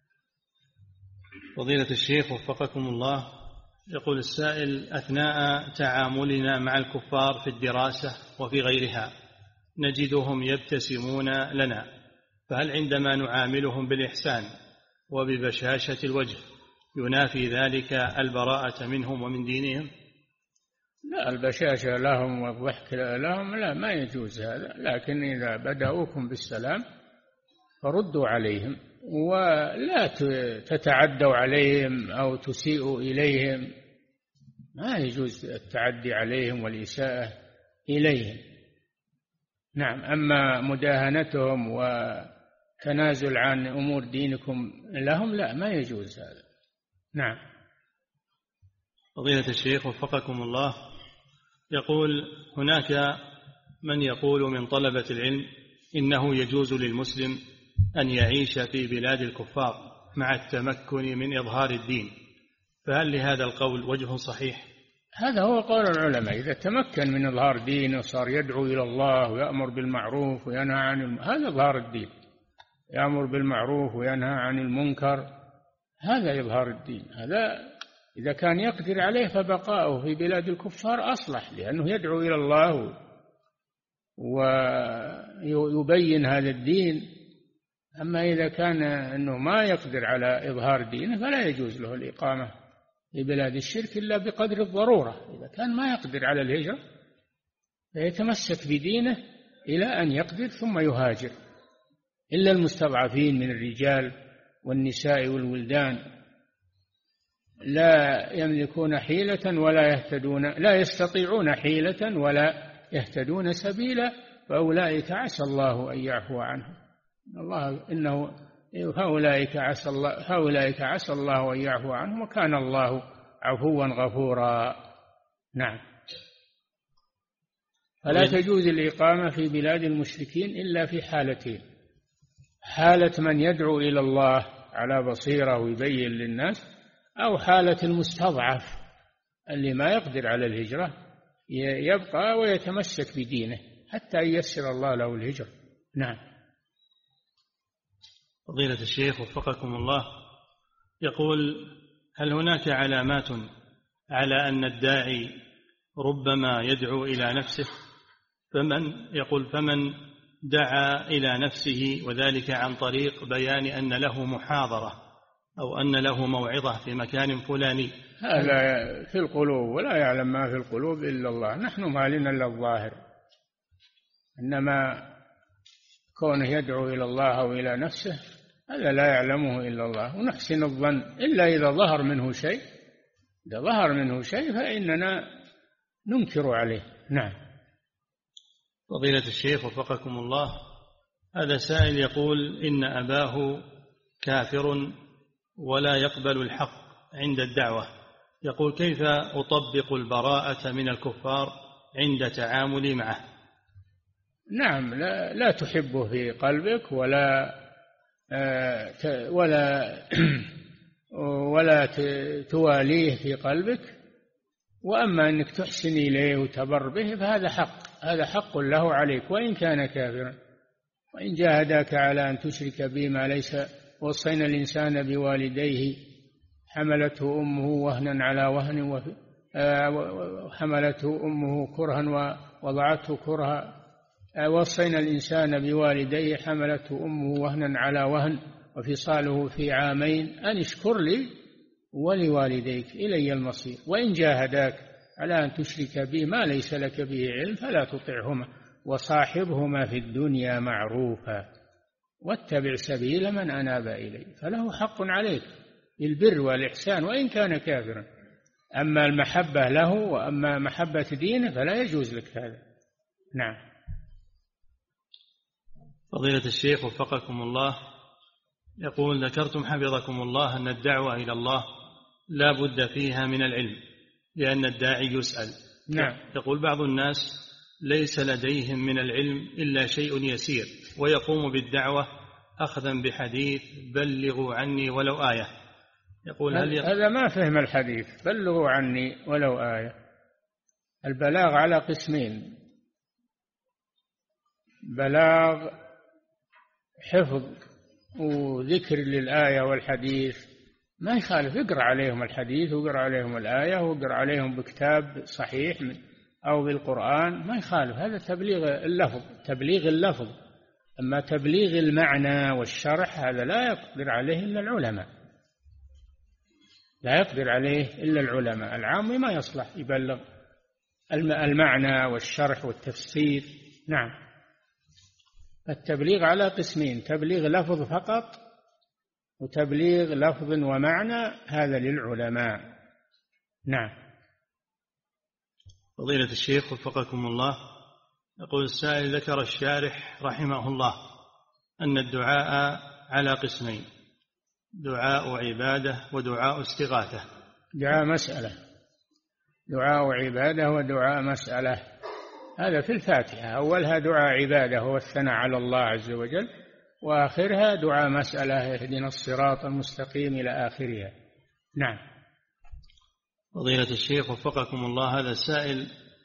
فضيلة الشيخ وفقكم الله، يقول السائل: أثناء تعاملنا مع الكفار في الدراسة وفي غيرها نجدهم يبتسمون لنا، فهل عندما نعاملهم بالإحسان وببشاشة الوجه ينافي ذلك البراءة منهم ومن دينهم؟ لا، البشاشة لهم والضحك لهم لا، ما يجوز هذا، لكن إذا بدأوكم بالسلام فردوا عليهم، ولا تتعدوا عليهم أو تسيئوا إليهم، ما يجوز التعدي عليهم والإساءة إليهم. نعم. أما مداهنتهم وتنازل عن أمور دينكم لهم لا، ما يجوز هذا. نعم. فضيلة الشيخ وفقكم الله، يقول: هناك من يقول من طلبة العلم إنه يجوز للمسلم أن يعيش في بلاد الكفار مع التمكن من إظهار الدين، فهل لهذا القول وجه صحيح؟ هذا هو قول العلماء، إذا تمكن من إظهار دينه وصار يدعو إلى الله ويأمر بالمعروف وينهى عن هذا إظهار الدين، يأمر بالمعروف وينهى عن المنكر، هذا إظهار الدين. هذا إذا كان يقدر عليه فبقاؤه في بلاد الكفار أصلح، لأنه يدعو إلى الله ويبين هذا الدين. أما إذا كان أنه ما يقدر على إظهار دينه فلا يجوز له الإقامة في بلاد الشرك إلا بقدر الضرورة. إذا كان ما يقدر على الهجرة فيتمسك بدينه إلى أن يقدر ثم يهاجر، إلا المستضعفين من الرجال والنساء والولدان لا يملكون حيلة ولا يهتدون، لا يستطيعون حيلة ولا يهتدون سبيلا، فأولئك عسى الله أن يعفو عنهم. إنه هؤلاء عسى الله أن يعفو عنهم، وكان الله عفوا غفورا. نعم. فلا تجوز الإقامة في بلاد المشركين إلا في حالتين: حالة من يدعو إلى الله على بصيرة ويبين للناس، أو حالة المستضعف اللي ما يقدر على الهجرة يبقى ويتمسك بدينه حتى ييسر الله له الهجرة. نعم. فضيلة الشيخ وفقكم الله، يقول: هل هناك علامات على أن الداعي ربما يدعو إلى نفسه؟ فمن دعا إلى نفسه وذلك عن طريق بيان أن له محاضرة أو أن له موعظة في مكان فلاني، هذا في القلوب، ولا يعلم ما في القلوب إلا الله، نحن ما لنا إلا الظاهر، إنما كونه يدعو إلى الله أو إلى نفسه هذا لا يعلمه إلا الله، ونحسن الظن إلا إذا ظهر منه شيء، إذا ظهر منه شيء فإننا ننكر عليه. نعم. فضيلة الشيخ وفقكم الله، هذا سائل يقول: إن أباه كافر ولا يقبل الحق عند الدعوة، يقول: كيف أطبق البراءة من الكفار عند تعاملي معه؟ نعم، لا تحبه في قلبك ولا تواليه في قلبك، وأما أنك تحسن إليه وتبر به فهذا حق، هذا حق له عليك وإن كان كافرا. وإن جاهداك على أن تشرك بي ما ليس، وصينا الإنسان بوالديه حملته أمه وهنا على وهن، وحملته أمه كرها ووضعته كرها، وصينا الإنسان بوالديه حملته أمه وهنا على وهن وفصاله في 2 عام أن اشكر لي ولوالديك إلي المصير. وإن جاهداك على أن تشرك بي ما ليس لك به علم فلا تطعهما وصاحبهما في الدنيا معروفا واتبع سبيل من أناب إلي، فله حق عليك بالبر والإحسان وإن كان كافرا. أما المحبة له وأما محبة دينه فلا يجوز لك هذا. نعم. فضيلة الشيخ وفقكم الله، يقول: ذكرتم حفظكم الله أن الدعوة إلى الله لا بد فيها من العلم لأن الداعي يسأل. نعم. يقول: بعض الناس ليس لديهم من العلم إلا شيء يسير ويقوم بالدعوة أخذا بحديث بلغوا عني ولو آية. يقول: هذا ما فهم الحديث بلغوا عني ولو آية. البلاغ على قسمين: بلاغ حفظ وذكر للآية والحديث، ما يخالف، يقرأ عليهم الحديث ويقرأ عليهم الآية ويقرأ عليهم بكتاب صحيح أو بالقرآن، ما يخالف، هذا تبليغ اللفظ. أما تبليغ المعنى والشرح هذا لا يقدر عليه إلا العلماء، لا يقدر عليه إلا العلماء. العام ما يصلح يبلغ المعنى والشرح والتفسير. نعم. التبليغ على قسمين: تبليغ لفظ فقط، وتبليغ لفظ ومعنى، هذا للعلماء. نعم. فضيلة الشيخ وفقكم الله، يقول السائل: ذكر الشارح رحمه الله أن الدعاء على قسمين: دعاء عبادة ودعاء استغاثة. دعاء مسألة، دعاء عبادة ودعاء مسألة، هذا في الفاتحة. أولها دعاء عبادة هو الثناء على الله عز وجل، وآخرها دعاء مسألة اهدنا الصراط المستقيم إلى آخرها. نعم. فضيلة الشيخ وفقكم الله، هذا السائل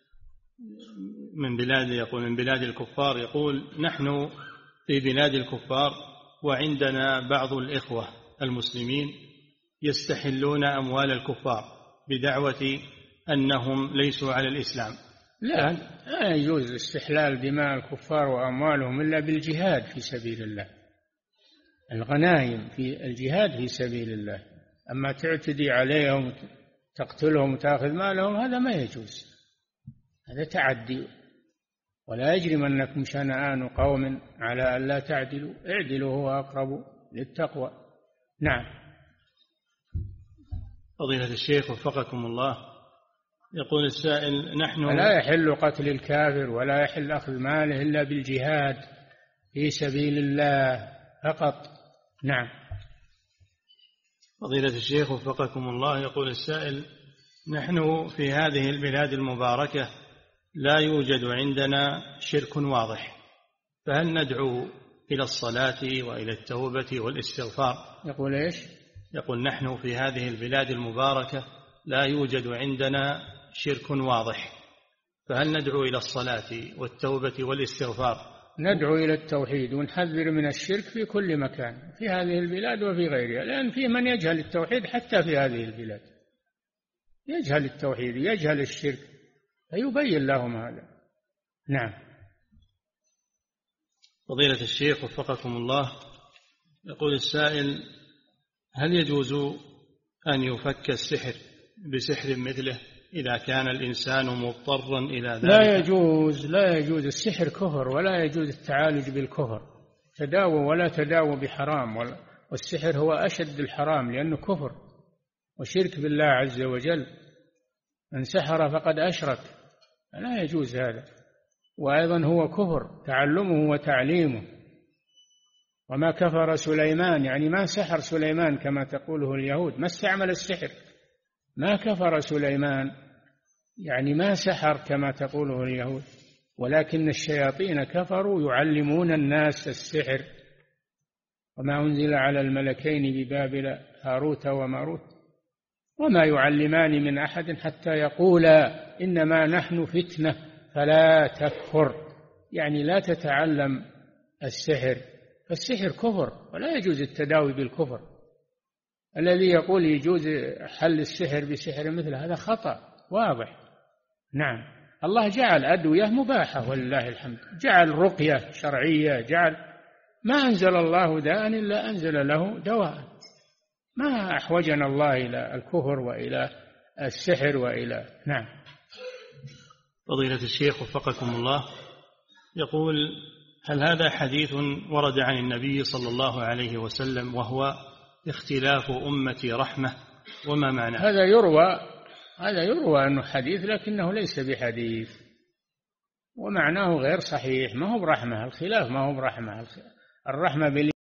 من بلاد، يقول من بلاد الكفار، يقول: نحن في بلاد الكفار وعندنا بعض الإخوة المسلمين يستحلون أموال الكفار بدعوة أنهم ليسوا على الإسلام. لا يجوز استحلال دماء الكفار وأموالهم إلا بالجهاد في سبيل الله، الغنائم في الجهاد في سبيل الله. أما تعتدي عليهم تقتلهم وتأخذ مالهم هذا ما يجوز، هذا تعدي. ولا يجرمنكم شنآن قوم على ألا تعدلوا اعدلوا هو أقرب للتقوى. نعم. فضيلة الشيخ وفقكم الله، يقول السائل: نحن لا يحل قتل الكافر ولا يحل أخذ ماله إلا بالجهاد في سبيل الله فقط. نعم. فضيلة الشيخ وفقكم الله، يقول السائل: نحن في هذه البلاد المباركة لا يوجد عندنا شرك واضح، فهل ندعو إلى الصلاة وإلى التوبة والاستغفار؟ يقول إيش؟ يقول: نحن في هذه البلاد المباركة لا يوجد عندنا شرك واضح، فهل ندعو إلى الصلاة والتوبة والاستغفار؟ ندعو إلى التوحيد ونحذر من الشرك في كل مكان في هذه البلاد وفي غيرها، لأن في من يجهل التوحيد حتى في هذه البلاد، يجهل التوحيد يجهل الشرك، فيبين لهم هذا. نعم. فضيلة الشيخ وفقكم الله، يقول السائل: هل يجوز أن يفك السحر بسحر مثله إذا كان الإنسان مضطرا إلى ذلك؟ لا يجوز السحر كفر، ولا يجوز التعالج بالكفر، تداوى ولا تداوى بحرام، والسحر هو أشد الحرام لأنه كفر وشرك بالله عز وجل، من سحر فقد أشرك، لا يجوز هذا. وأيضا هو كفر تعلمه وتعليمه. وما كفر سليمان، يعني ما سحر سليمان كما تقوله اليهود، ما استعمل السحر، ما كفر سليمان يعني ما سحر كما تقوله اليهود، ولكن الشياطين كفروا يعلمون الناس السحر. وما أنزل على الملكين ببابل هاروت وماروت وما يعلمان من أحد حتى يقولا إنما نحن فتنة فلا تكفر، يعني لا تتعلم السحر، فالسحر كفر ولا يجوز التداوي بالكفر. الذي يقول يجوز حل السحر بسحر مثل هذا خطأ واضح. نعم. الله جعل أدوية مباحة ولله الحمد، جعل رقية شرعية، جعل ما أنزل الله داء إلا أنزل له دواء، ما أحوجنا الله إلى الكفر وإلى السحر وإلى. نعم. فضيلة الشيخ وفقكم الله، يقول: هل هذا حديث ورد عن النبي صلى الله عليه وسلم وهو اختلاف أمتي رحمة، وما معناه؟ هذا يروى أنه حديث لكنه ليس بحديث، ومعناه غير صحيح، ما هو برحمة، الخلاف ما هو برحمة، الرحمة